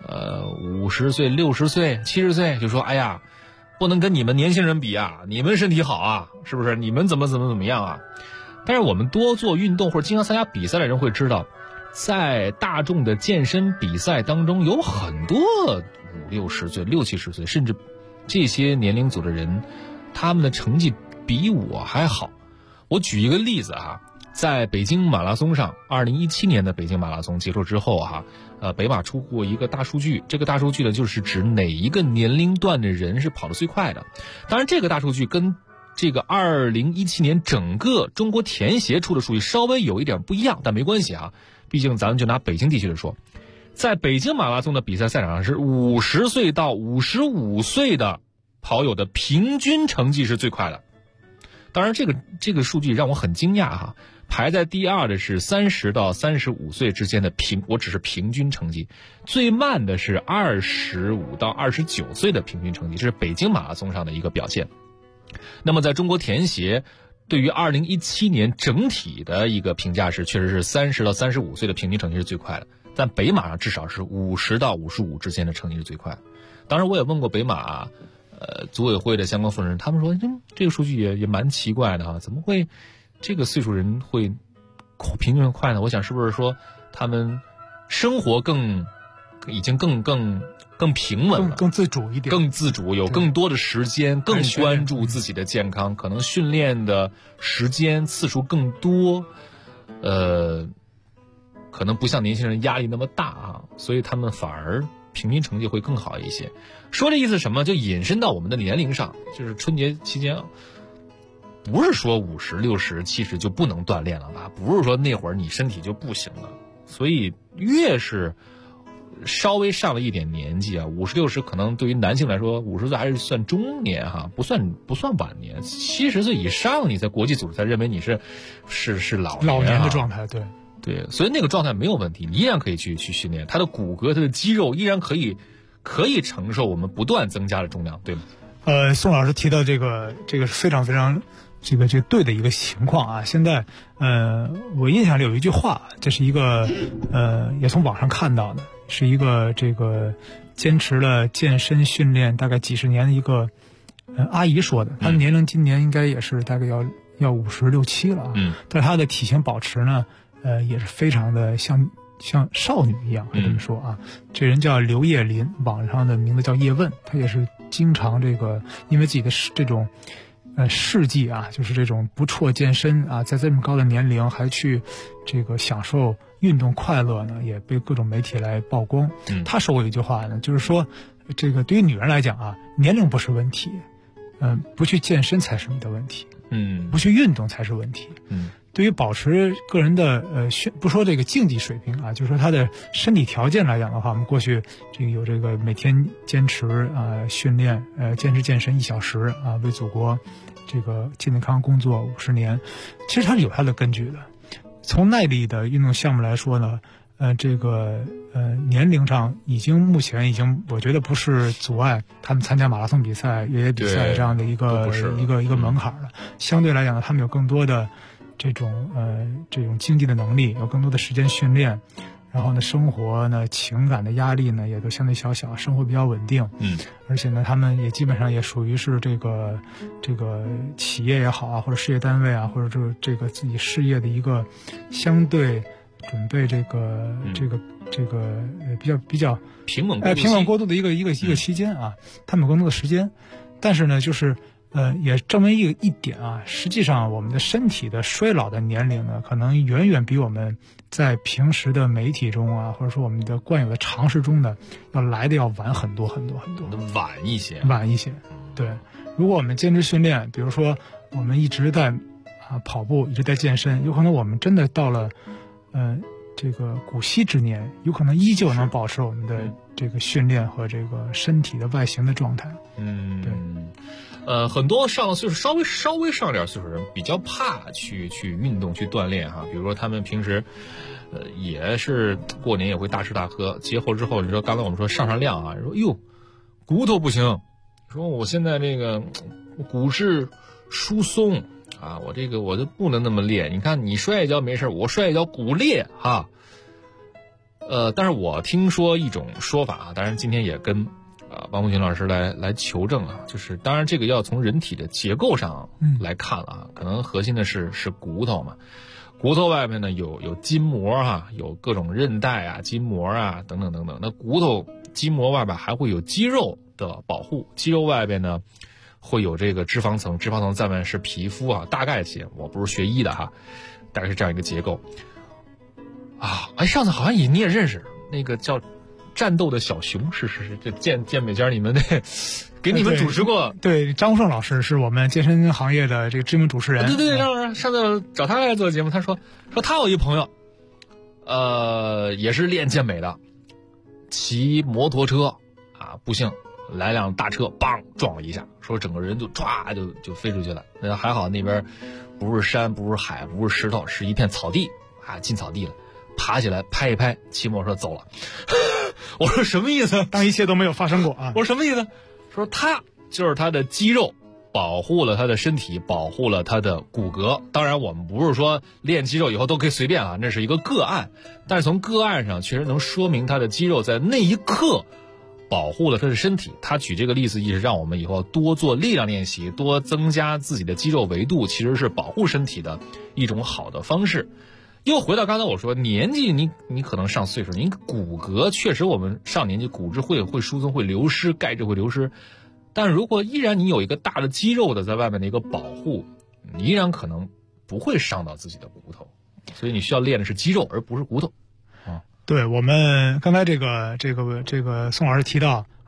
50岁、60岁、70岁，就说哎呀，不能跟你们年轻人比啊，你们身体好啊，是不是？你们怎么样啊？但是我们多做运动或者经常参加比赛的人会知道，在大众的健身比赛当中，有很多50、60岁、60、70岁，甚至这些年龄组的人，他们的成绩比我还好。我举一个例子哈，在北京马拉松上，2017年的北京马拉松结束之后哈，北马出过一个大数据，这个大数据呢就是指哪一个年龄段的人是跑得最快的。当然这个大数据跟这个2017年整个中国田协出的数据稍微有一点不一样，但没关系啊，毕竟咱们就拿北京地区来说，在北京马拉松的比赛赛场上是50岁到55岁的跑友的平均成绩是最快的。当然这个数据让我很惊讶哈，排在第二的是30到35岁之间的我只是平均成绩，最慢的是25到29岁的平均成绩，这是北京马拉松上的一个表现。那么在中国田协对于2017年整体的一个评价是，确实是30到35岁的平均成绩是最快的，但北马上至少是50到55之间的成绩是最快的。当然我也问过北马组委会的相关负责人，他们说这个数据也蛮奇怪的哈，怎么会这个岁数人会平均快呢？我想是不是说他们生活已经更平稳了， 更自主一点， 更自主，有更多的时间，更关注自己的健康，可能训练的时间次数更多，可能不像年轻人压力那么大啊，所以他们反而平均成绩会更好一些。说这意思什么？就引申到我们的年龄上，就是春节期间不是说50、60、70就不能锻炼了吧？不是说那会儿你身体就不行了。所以越是稍微上了一点年纪啊，50、60可能对于男性来说，50岁还是算中年哈，不算晚年。70岁以上，你在国际组织才认为你是老年的状态，对。 对，所以那个状态没有问题，你依然可以去训练，他的骨骼、他的肌肉依然可以承受我们不断增加的重量，对吗？ 宋老师提到这个是非常非常这个对的一个情况啊。现在我印象里有一句话，这是一个也从网上看到的，是一个这个坚持了健身训练大概几十年的一个阿姨说的，她的年龄今年应该也是大概要56、7了啊。但是她的体型保持呢，也是非常的像少女一样，这么说啊。这人叫刘叶林，网上的名字叫叶问，他也是经常这个因为自己的这种事迹啊，就是这种不辍健身啊，在这么高的年龄还去这个享受运动快乐呢，也被各种媒体来曝光。他说过一句话呢，就是说这个对于女人来讲啊，年龄不是问题，不去健身才是你的问题，不去运动才是问题。对于保持个人的不说这个竞技水平啊，就是说他的身体条件来讲的话，我们过去这个有这个每天坚持训练坚持健身1小时啊，为祖国这个健康工作50年，其实它是有它的根据的。从耐力的运动项目来说呢，这个年龄上目前已经我觉得不是阻碍他们参加马拉松比赛、越野比赛这样的一个门槛了。相对来讲呢，他们有更多的这种经济的能力，有更多的时间训练，然后呢，生活呢，情感的压力呢也都相对小，生活比较稳定。而且呢，他们也基本上也属于是这个企业也好啊，或者事业单位啊，或者这个自己事业的一个相对准备这个比较平稳过渡的一个期间啊，他们有更多的时间，但是呢，就是也证明一点啊，实际上我们的身体的衰老的年龄呢，可能远远比我们在平时的媒体中啊，或者说我们的惯有的常识中呢，要晚很多， 晚一些。 对，如果我们坚持训练，比如说我们一直在跑步，一直在健身，有可能我们真的到了这个古稀之年，有可能依旧能保持我们的这个训练和这个身体的外形的状态。对。 很多上了岁数稍微上点岁数人比较怕去运动去锻炼哈，比如说他们平时也是过年也会大吃大喝，节后之后你说刚才我们说上量啊，说哟骨头不行，说我现在这个骨质疏松啊，我就不能那么练，你看你摔一跤没事，我摔一跤骨裂哈。但是我听说一种说法啊，当然今天也跟王凤群老师来求证啊，就是当然这个要从人体的结构上来看了啊，可能核心的是骨头嘛，骨头外面呢有筋膜哈，有各种韧带啊、筋膜啊等等，那骨头筋膜外边还会有肌肉的保护，肌肉外边呢会有这个脂肪层在外面是皮肤啊，大概些，我不是学医的哈，大概是这样一个结构啊。上次好像你也认识那个叫战斗的小熊，是这健美间你们给你们主持过。 对，张胜老师是我们健身行业的这个知名主持人。 对，张老师上次找他来做节目，他说他有一朋友，也是练健美的，骑摩托车啊，不幸来辆大车，梆撞了一下，说整个人就唰就飞出去了。那还好那边不是山，不是海，不是石头，是一片草地啊，进草地了，爬起来拍一拍，骑摩托车走了。我说什么意思？ 当一切都没有发生过啊！ 我说什么意思？说他就是他的肌肉保护了他的身体，保护了他的骨骼。当然，我们不是说练肌肉以后都可以随便啊，那是一个个案。但是从个案上确实能说明他的肌肉在那一刻保护了他的身体。他举这个例子，意是让我们以后多做力量练习，多增加自己的肌肉维度，其实是保护身体的一种好的方式。又回到刚才我说，年纪你可能上岁数，您骨骼确实我们上年纪骨质会疏松会流失，钙质会流失，但如果依然你有一个大的肌肉的在外面的一个保护，你依然可能不会伤到自己的骨头，所以你需要练的是肌肉而不是骨头。 对，我们刚才这个宋老师提到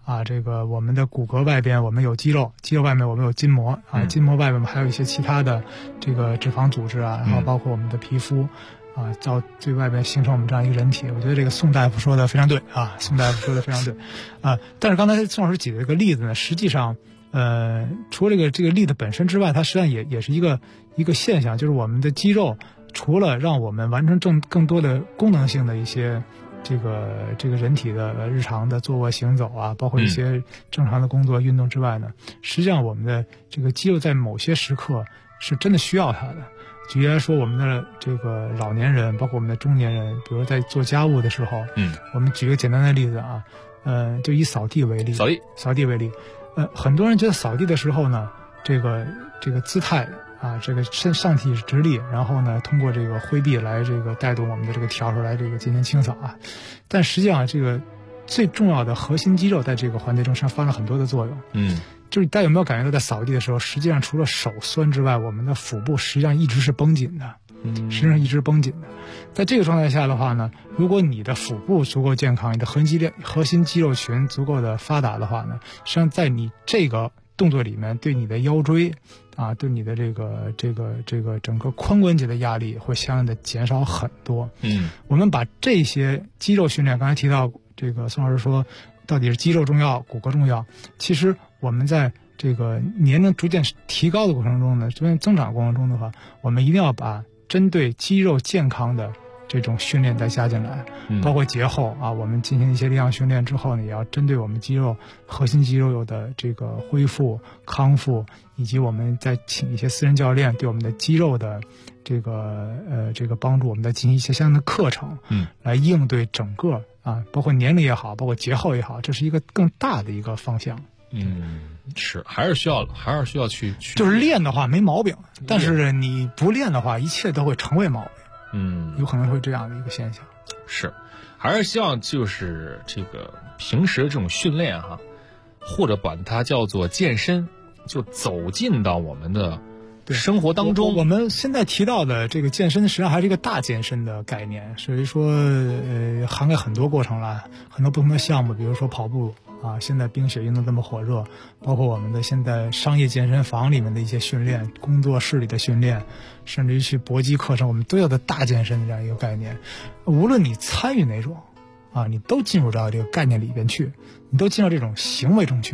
啊，这个我们的骨骼外边我们有肌肉，肌肉外面我们有筋膜啊，筋膜外面还有一些其他的这个脂肪组织啊，然后包括我们的皮肤啊，到最外边形成我们这样一个人体。我觉得这个宋大夫说的非常对啊，宋大夫说的非常对啊。但是刚才宋老师举的这个例子呢，实际上除了这个例子本身之外，它实际上也是一个现象，就是我们的肌肉除了让我们完成更多的功能性的一些这个人体的日常的坐卧行走啊，包括一些正常的工作运动之外呢，实际上我们的这个肌肉在某些时刻是真的需要它的。举例来说，我们的这个老年人，包括我们的中年人，比如在做家务的时候，我们举个简单的例子啊，就以扫地为例，扫地为例，很多人觉得扫地的时候呢，这个姿态啊，这个上体直立，然后呢，通过这个挥臂来这个带动我们的这个笤帚来这个进行清扫啊。但实际上，这个最重要的核心肌肉在这个环节中实际上发生很多的作用。就是大家有没有感觉到，在扫地的时候，实际上除了手酸之外，我们的腹部实际上一直是绷紧的，实际上一直绷紧的。在这个状态下的话呢，如果你的腹部足够健康，你的核心肌肉群足够的发达的话呢，实际上在你这个动作里面，对你的腰椎啊，对你的这个整个髋关节的压力会相应的减少很多。我们把这些肌肉训练，刚才提到这个宋老师说，到底是肌肉重要，骨骼重要。其实我们在这个年龄逐渐提高的过程中呢，逐渐增长过程中的话，我们一定要把针对肌肉健康的这种训练再加进来，包括节后啊，我们进行一些力量训练之后呢，也要针对我们肌肉核心肌肉有的这个恢复康复，以及我们再请一些私人教练对我们的肌肉的这个帮助，我们再进行一些相应的课程，来应对整个啊，包括年龄也好，包括节后也好，这是一个更大的一个方向。 是还是需要去就是练的话没毛病，但是你不练的话，一切都会成为毛病。有可能会这样的一个现象。 是，还是希望就是这个平时这种训练哈，或者把它叫做健身，就走进到我们的生活当中。 我们现在提到的这个健身，实际上还是一个大健身的概念，所以说涵盖很多过程了，很多不同的项目，比如说跑步啊，现在冰雪运动这么火热，包括我们的现在商业健身房里面的一些训练，工作室里的训练，甚至于去搏击课程，我们都要的大健身的这样一个概念。无论你参与哪种啊，你都进入到这个概念里边去，你都进入这种行为中去。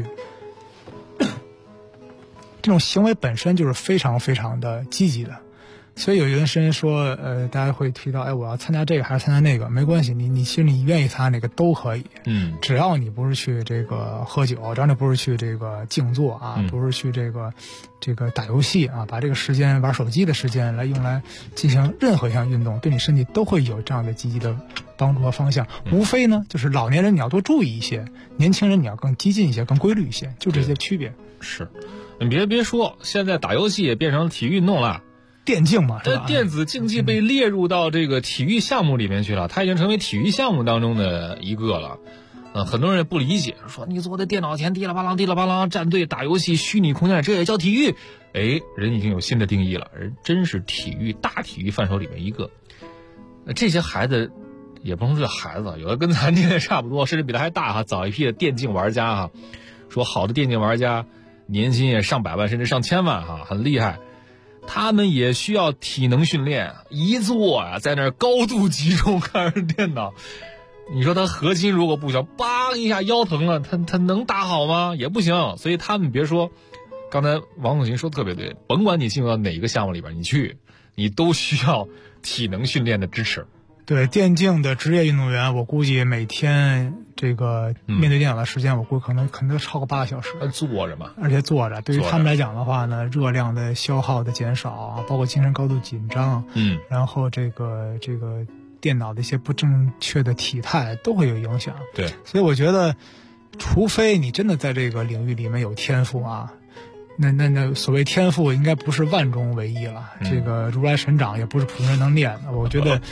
这种行为本身就是非常非常的积极的。所以有一段时间说，大家会提到，我要参加这个还是参加那个，没关系，其实你愿意参加哪个都可以，只要你不是去这个喝酒，只要你不是去这个静坐啊，不是去这个打游戏啊，把这个时间玩手机的时间来用来进行任何一项运动，对你身体都会有这样的积极的帮助和方向。无非呢，就是老年人你要多注意一些，年轻人你要更激进一些，更规律一些，就这些区别。 是，你别说，现在打游戏也变成体育运动了。 电竞嘛，是吧？ 电子竞技被列入到这个体育项目里面去了，它已经成为体育项目当中的一个了。很多人也不理解，说你坐在电脑前滴啦吧啷站队打游戏，虚拟空间这也叫体育？人已经有新的定义了，人真是体育大体育范畴里面一个。这些孩子也不能说孩子，有的跟咱现在差不多，甚至比他还大哈，早一批的电竞玩家哈，说好的电竞玩家年薪也上百万甚至上千万哈，很厉害。他们也需要体能训练，一坐啊，在那儿高度集中看着电脑。你说他核心如果不行，梆一下腰疼了，他能打好吗？也不行。所以他们别说，刚才王总琴说的特别对，甭管你进入到哪一个项目里边，你都需要体能训练的支持。 对，电竞的职业运动员，我估计每天这个面对电脑的时间，我估计可能都超过8个小时。 坐着嘛， 而且坐着，对于他们来讲的话呢，热量的消耗的减少，包括精神高度紧张，然后这个电脑的一些不正确的体态都会有影响。 对， 所以我觉得，除非你真的在这个领域里面有天赋啊。那所谓天赋应该不是万中唯一了，这个如来神掌也不是普通人能练的。我觉得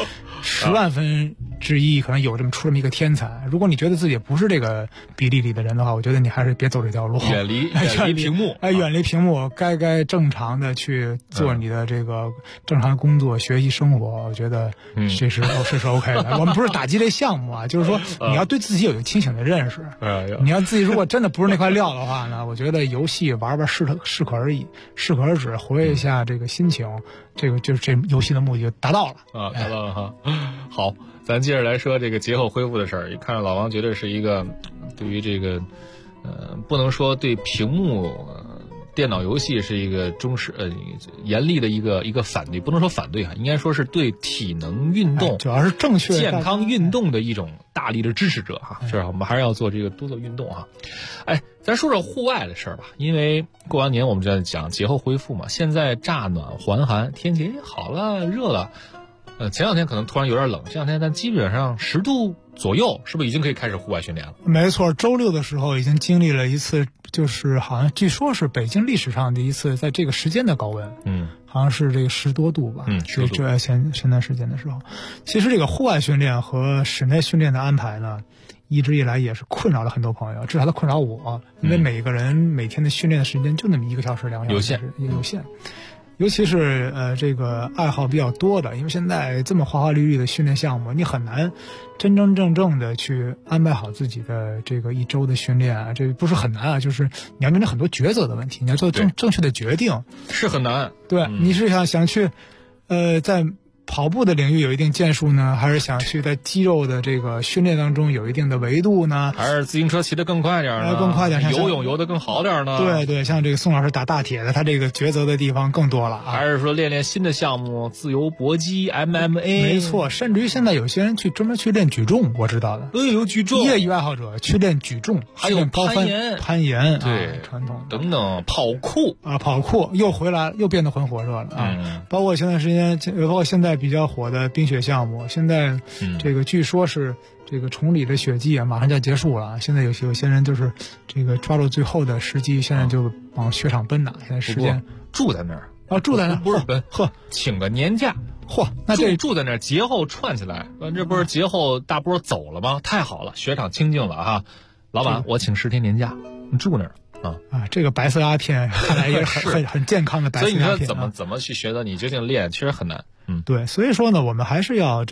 10万分之一可能有出这么一个天才。如果你觉得自己不是这个比例里的人的话，我觉得你还是别走这条路， 远离屏幕， 远离屏幕，该正常的去做你的这个正常的工作、学习、生活。我觉得这是 OK 的。我们不是打击这项目啊，就是说你要对自己有一个清醒的认识。你要自己如果真的不是那块料的话呢，我觉得游戏玩适可而已，适可而止，活跃一下这个心情，这个就是这游戏的目的就达到了啊，达到了哈。好，咱接着来说这个节后恢复的事儿。一看老王觉得是一个对于这个不能说对屏幕电脑游戏是一个严厉的一个反对，不能说反对应该说是对体能运动主要是正确健康运动的一种大力的支持者哈。是吧？我们还是要做这个多做运动哈。咱说说户外的事儿吧，因为过完年我们就在讲节后恢复嘛，现在乍暖还寒，天气好了，热了。前两天可能突然有点冷，这两天但基本上10度左右，是不是已经可以开始户外训练了？ 没错，周六的时候已经经历了一次，就是好像据说是北京历史上的一次在这个时间的高温，好像是这个10多度吧，是这前段时间的时候。其实这个户外训练和室内训练的安排呢，一直以来也是困扰了很多朋友，至少它困扰我，因为每个人每天的训练的时间就那么1个小时、2个小时，有限。尤其是这个爱好比较多的，因为现在这么花花绿绿的训练项目，你很难真真正正的去安排好自己的这个1周的训练啊，这不是很难啊，就是你要面对很多抉择的问题，你要做正确的决定， 是很难。 对，你是想去在跑步的领域有一定建树呢，还是想去在肌肉的这个训练当中有一定的维度呢？ 还是自行车骑得更快点呢？ 更快点， 游泳游得更好点呢？ 对，像这个宋老师打大铁的，他这个抉择的地方更多了啊。 还是说练新的项目，自由搏击、MMA？ 没错，甚至于现在有些人专门去练举重，我知道的。 有举重， 业余爱好者去练举重， 还有攀岩， 对， 传统等等，跑酷又回来了，又变得很火热了啊。包括前段时间，包括现在比较火的冰雪项目，现在这个据说是这个崇礼的雪季啊，马上就要结束了。现在有些人就是这个抓住最后的时机，现在就往雪场奔呐。现在时间住在那儿啊，住在那儿不是奔，请个年假， 那这住在那儿，节后串起来，这不是节后大波走了吗？太好了，雪场清静了哈。老板，我请10天年假，你住那儿。 这个白色鸦片看来也是很健康的白色鸦片。 所以你说怎么去学的？你究竟练，其实很难。 对，所以说呢，我们还是要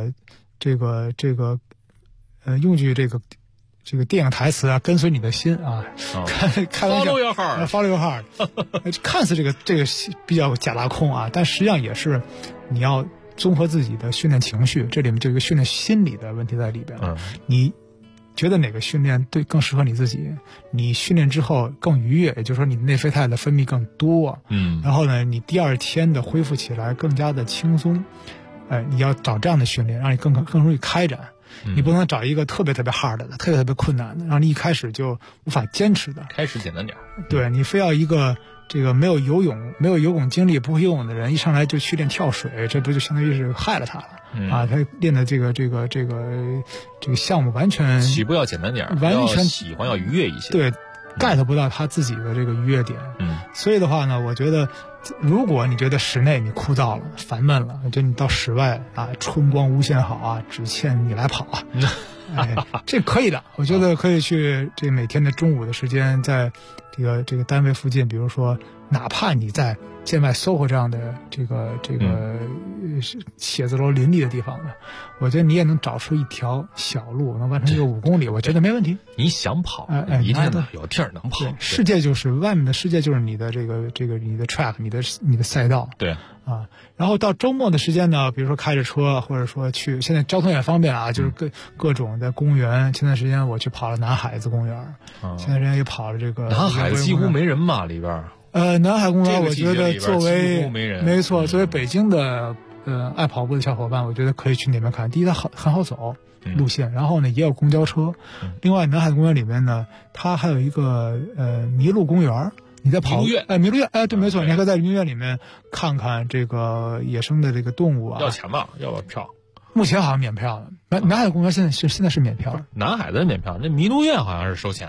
用句这个电影台词啊，跟随你的心啊，开玩笑 ，follow your heart， 看似这个比较假大空啊，但实际上也是你要综合自己的训练情绪，这里面就有一个训练心理的问题在里边。你觉得哪个训练更适合你自己？你训练之后更愉悦，也就是说你内啡肽的分泌更多，然后呢，你第2天的恢复起来更加的轻松。你要找这样的训练，让你更容易开展。你不能找一个特别 hard 的、特别困难的，让你一开始就无法坚持的。 开始简单点。 对，你非要一个这个没有游泳经历、不会游泳的人，一上来就去练跳水，这不就相当于是害了他了？他练的这个项目完全起步要简单点， 完全喜欢要愉悦一些。 对，get 不到他自己的这个愉悦点。所以的话呢，我觉得，如果你觉得室内你枯燥了、烦闷了，就你到室外啊，春光无限好啊，只欠你来跑啊。这可以的，我觉得可以去这每天的中午的时间，在这个单位附近，比如说，哪怕你在建外 SOHO 这样的这个写字楼林立的地方呢，我觉得你也能找出一条小路，能完成这个5公里，我觉得没问题。 你想跑，一定有地儿能跑。 世界就是外面的世界，就是你的这个你的 track， 你的赛道。 对啊，然后到周末的时间呢，比如说开着车，或者说去，现在交通也方便啊，就是各种的公园。前段时间我去跑了南海子公园，前段时间也跑了这个南海子几乎没人嘛里边。 南海公园，我觉得作为没错，作为北京的爱跑步的小伙伴，我觉得可以去那边看。第一，它很好走路线，然后呢也有公交车。另外，南海公园里面呢，它还有一个麋鹿公园。你在跑麋鹿苑，对，没错，你还可以在麋鹿苑里面看看这个野生的这个动物啊。 要钱吧？要票？ 目前好像免票的。南海公园现在是免票的。 南海的免票，那麋鹿苑好像是收钱的。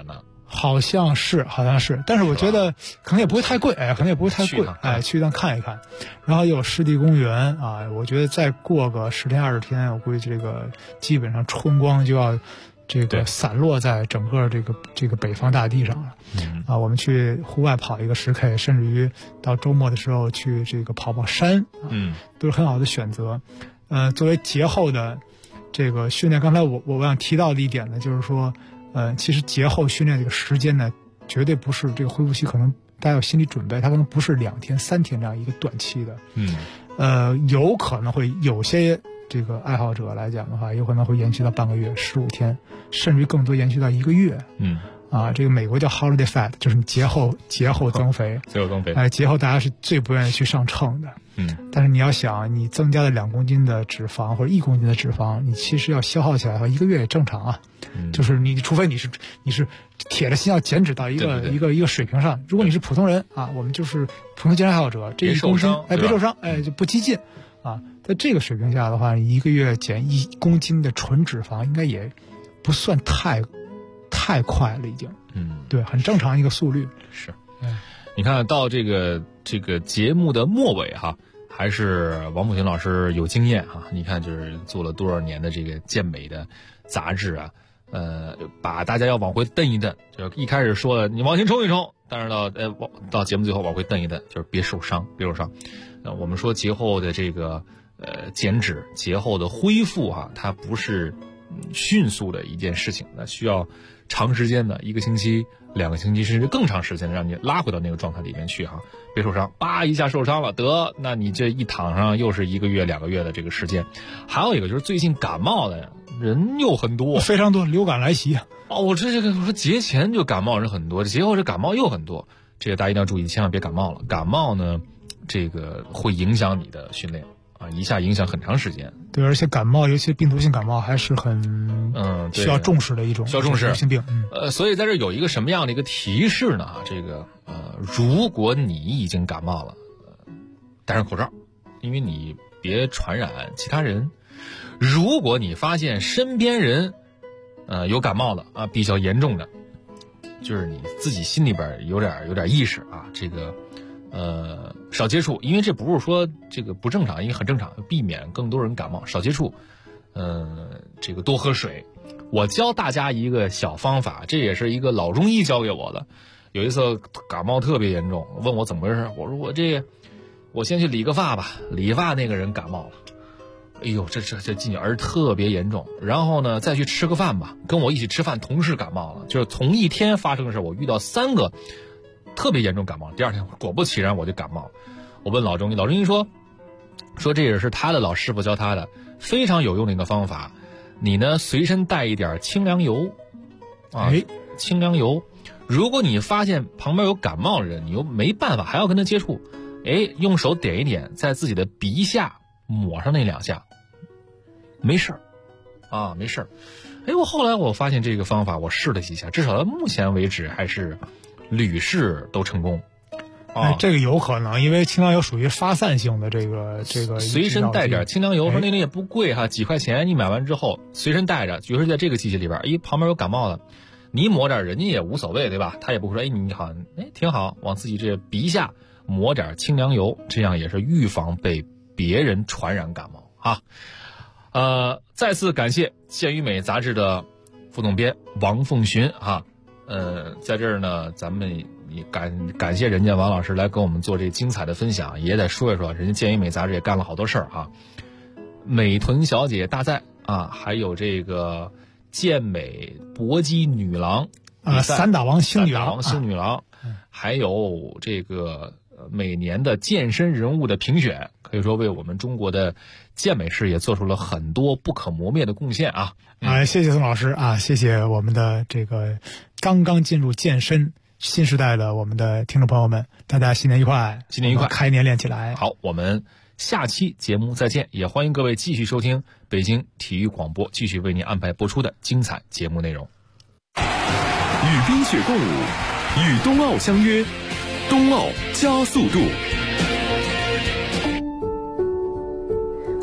好像是，但是我觉得可能也不会太贵，去一趟看一看。然后也有湿地公园啊，我觉得再过个10天20天，我估计这个基本上春光就要这个散落在整个这个北方大地上了。啊，我们去户外跑一个10K， 甚至于到周末的时候去这个跑山，都是很好的选择。作为节后的这个训练，刚才我想提到的一点呢，就是说。其实节后训练这个时间呢，绝对不是这个恢复期，可能大家有心理准备，它可能不是2天3天这样一个短期的。有可能会有些这个爱好者来讲的话，有可能会延续到半个月、15天，甚至于更多延续到1个月。这个美国叫 holiday fat， 就是你节后增肥。节后大家是最不愿意去上秤的。但是你要想，你增加了2公斤的脂肪或者1公斤的脂肪，你其实要消耗起来的话，1个月也正常啊。就是你除非你是铁着心要减脂到一个水平上，如果你是普通人啊，我们就是普通健身爱好者，这1公斤别受伤，就不激进啊。在这个水平下的话，1个月减1公斤的纯脂肪，应该也不算太快了，已经。对，很正常一个速率。 是。你看到这个节目的末尾哈，还是王普群老师有经验哈。你看，就是做了多少年的这个健美的杂志啊，把大家要往回蹬一蹬。就一开始说了你往前冲一冲，但是到节目最后往回蹬一蹬，就是别受伤。我们说节后的这个减脂，节后的恢复哈，它不是迅速的一件事情，那需要长时间的1个星期、2个星期，甚至更长时间的让你拉回到那个状态里面去哈，别受伤，一下受伤了那你这一躺上又是1个月、2个月的这个时间。还有一个就是最近感冒的人又很多， 非常多，流感来袭。 我说节前就感冒人很多，节后这感冒又很多，这个大家一定要注意，千万别感冒了。感冒呢，这个会影响你的训练。一下影响很长时间。 对，而且感冒，尤其病毒性感冒，还是很需要重视的一种流行病。 所以在这有一个什么样的一个提示呢？这个如果你已经感冒了，戴上口罩，因为你别传染其他人。如果你发现身边人有感冒的比较严重的，就是你自己心里边有点意识啊，这个少接触，因为这不是说这个不正常，因为很正常，避免更多人感冒，少接触。这个多喝水。我教大家一个小方法，这也是一个老中医教给我的。有一次感冒特别严重，问我怎么回事，我说我先去理个发吧，理发那个人感冒了。哎呦，这进而特别严重。然后呢，再去吃个饭吧，跟我一起吃饭，同事感冒了，就是同一天发生的事，我遇到3个特别严重感冒。第2天果不其然我就感冒了。我问老中医，老中医说这也是他的老师傅教他的非常有用的一个方法。你呢随身带一点清凉油清凉油。如果你发现旁边有感冒的人，你又没办法还要跟他接触，用手点一点，在自己的鼻下抹上那2下，没事儿没事儿。我后来我发现这个方法我试了几下，至少到目前为止还是屡试都成功。 这个有可能，因为清凉油属于发散性的这个随身带点清凉油，说那也不贵哈，几块钱，你买完之后随身带着，就是在这个季节里边，旁边有感冒的，你抹点人家也无所谓，对吧？他也不会说你好挺好，往自己这鼻下抹点清凉油，这样也是预防被别人传染感冒啊。再次感谢健与美杂志的副总编王凤寻在这儿呢，咱们也感谢人家王老师来跟我们做这精彩的分享，也得说一说人家健与美杂志也干了好多事儿美臀小姐大赛还有这个健美搏击女郎散打王星女郎，还有这个每年的健身人物的评选，可以说为我们中国的健美事业做出了很多不可磨灭的贡献谢谢宋老师谢谢我们的这个刚刚进入健身新时代的我们的听众朋友们，大家新年愉快，开年练起来。 好，我们下期节目再见，也欢迎各位继续收听北京体育广播继续为您安排播出的精彩节目内容。 与冰雪共舞，与冬奥相约，冬奥加速度。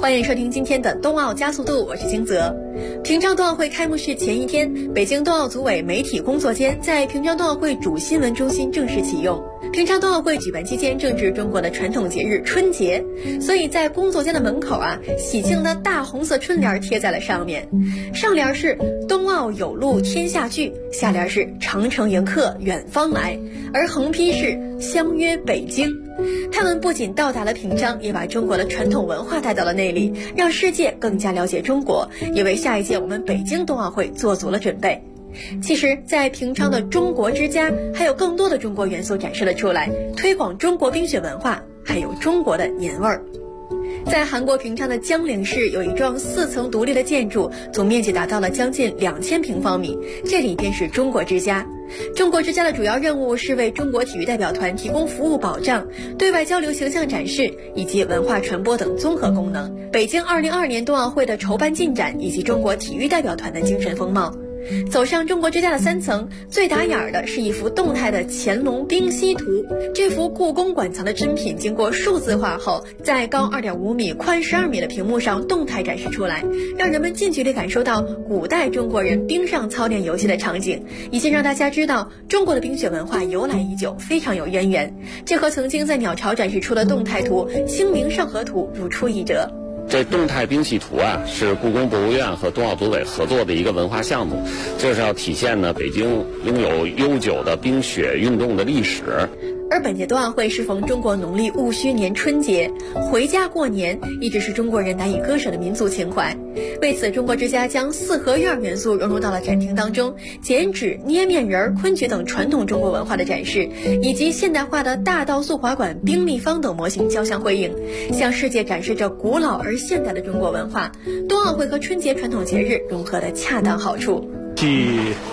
欢迎收听今天的冬奥加速度，我是金泽。平昌冬奥会开幕式前一天，北京冬奥组委媒体工作间在平昌冬奥会主新闻中心正式启用。平昌冬奥会举办期间正值中国的传统节日春节，所以在工作间的门口喜庆的大红色春联贴在了上面，上联是冬奥有路天下聚，下联是长城迎客远方来，而横批是相约北京。他们不仅到达了平昌，也把中国的传统文化带到了那里，让世界更加了解中国，也为下一届我们北京冬奥会做足了准备。其实在平昌的中国之家还有更多的中国元素展示了出来，推广中国冰雪文化，还有中国的年味儿。在韩国平昌的江陵市有一幢4层独立的建筑，总面积达到了将近2000平方米，这里便是中国之家。中国之家的主要任务是为中国体育代表团提供服务保障、对外交流形象展示以及文化传播等综合功能。北京2022年冬奥会的筹办进展以及中国体育代表团的精神风貌。走上中国之家的3层，最打眼的是一幅动态的乾隆冰溪图。这幅故宫馆藏的珍品经过数字化后，在高2.5米、宽12米的屏幕上动态展示出来，让人们近距离感受到古代中国人冰上操练游戏的场景，以及让大家知道中国的冰雪文化由来已久，非常有渊源。这和曾经在鸟巢展示出的动态图《清明上河图》如出一辙。 这动态冰洗图是故宫博物院和冬奥组委合作的一个文化项目，就是要体现呢北京拥有悠久的冰雪运动的历史。 而本届冬奥会适逢中国农历戊戌年春节，回家过年一直是中国人难以割舍的民族情怀。为此，中国之家将4合院元素融入到了展厅当中，剪纸、捏面人、昆曲等传统中国文化的展示，以及现代化的大道速滑馆、冰立方等模型交相辉映，向世界展示着古老而现代的中国文化。冬奥会和春节传统节日融合的恰当好处。 继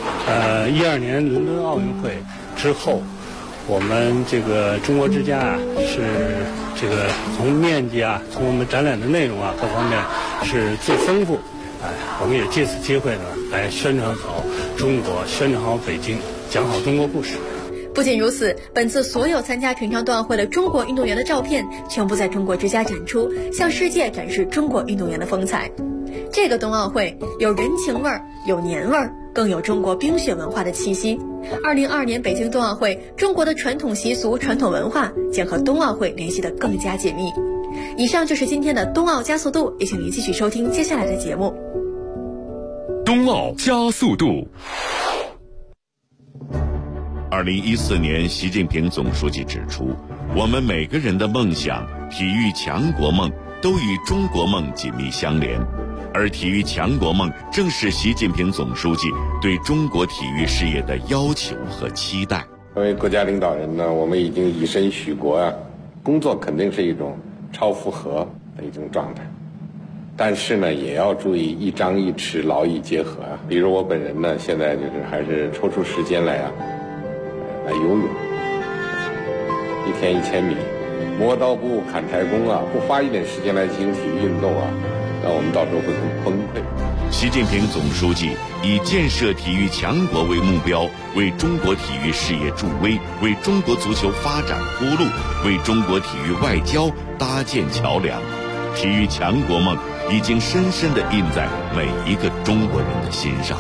12年伦敦奥运会之后，我们这个中国之家是这个从面积从我们展览的内容各方面是最丰富。我们也借此机会呢，来宣传好中国，宣传好北京，讲好中国故事。 不仅如此，本次所有参加平昌冬奥会的中国运动员的照片全部在中国之家展出，向世界展示中国运动员的风采。这个冬奥会有人情味儿，有年味儿，更有中国冰雪文化的气息。2022年北京冬奥会，中国的传统习俗、传统文化将和冬奥会联系得更加紧密。以上就是今天的冬奥加速度，也请您继续收听接下来的节目。 冬奥加速度。 2014年，习近平总书记指出，我们每个人的梦想、体育强国梦都与中国梦紧密相连，而体育强国梦正是习近平总书记对中国体育事业的要求和期待。 作为国家领导人呢，我们已经以身许国工作肯定是一种超负荷的一种状态，但是呢，也要注意一张一弛，劳逸结合比如我本人呢，现在就是还是抽出时间来游泳，1天1000米，磨刀不误砍柴工不花一点时间来进行体育运动那我们到时候会很崩溃。 习近平总书记以建设体育强国为目标，为中国体育事业助威，为中国足球发展铺路，为中国体育外交搭建桥梁。体育强国梦已经深深地印在每一个中国人的心上。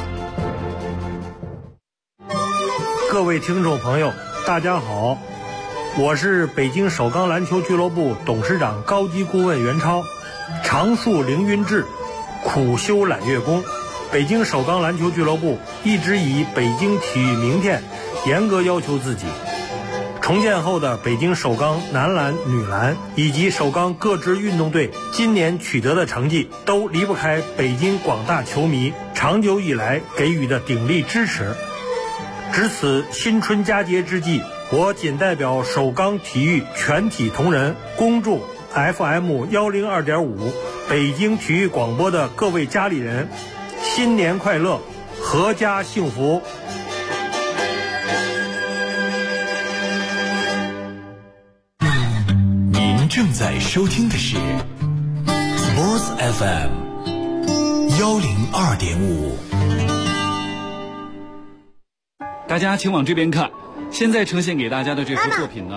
各位听众朋友，大家好，我是北京首钢篮球俱乐部董事长高级顾问袁超。常树凌云志，苦修揽月功。北京首钢篮球俱乐部一直以北京体育明天严格要求自己。重建后的北京首钢男篮、女篮以及首钢各支运动队今年取得的成绩，都离不开北京广大球迷长久以来给予的鼎力支持。值此新春佳节之际，我谨代表首钢体育全体同仁，恭祝 FM 102.5北京体育广播的各位家里人新年快乐，阖家幸福。 您正在收听的是 Sports FM 102.5。 大家请往这边看，现在呈现给大家的这幅作品呢。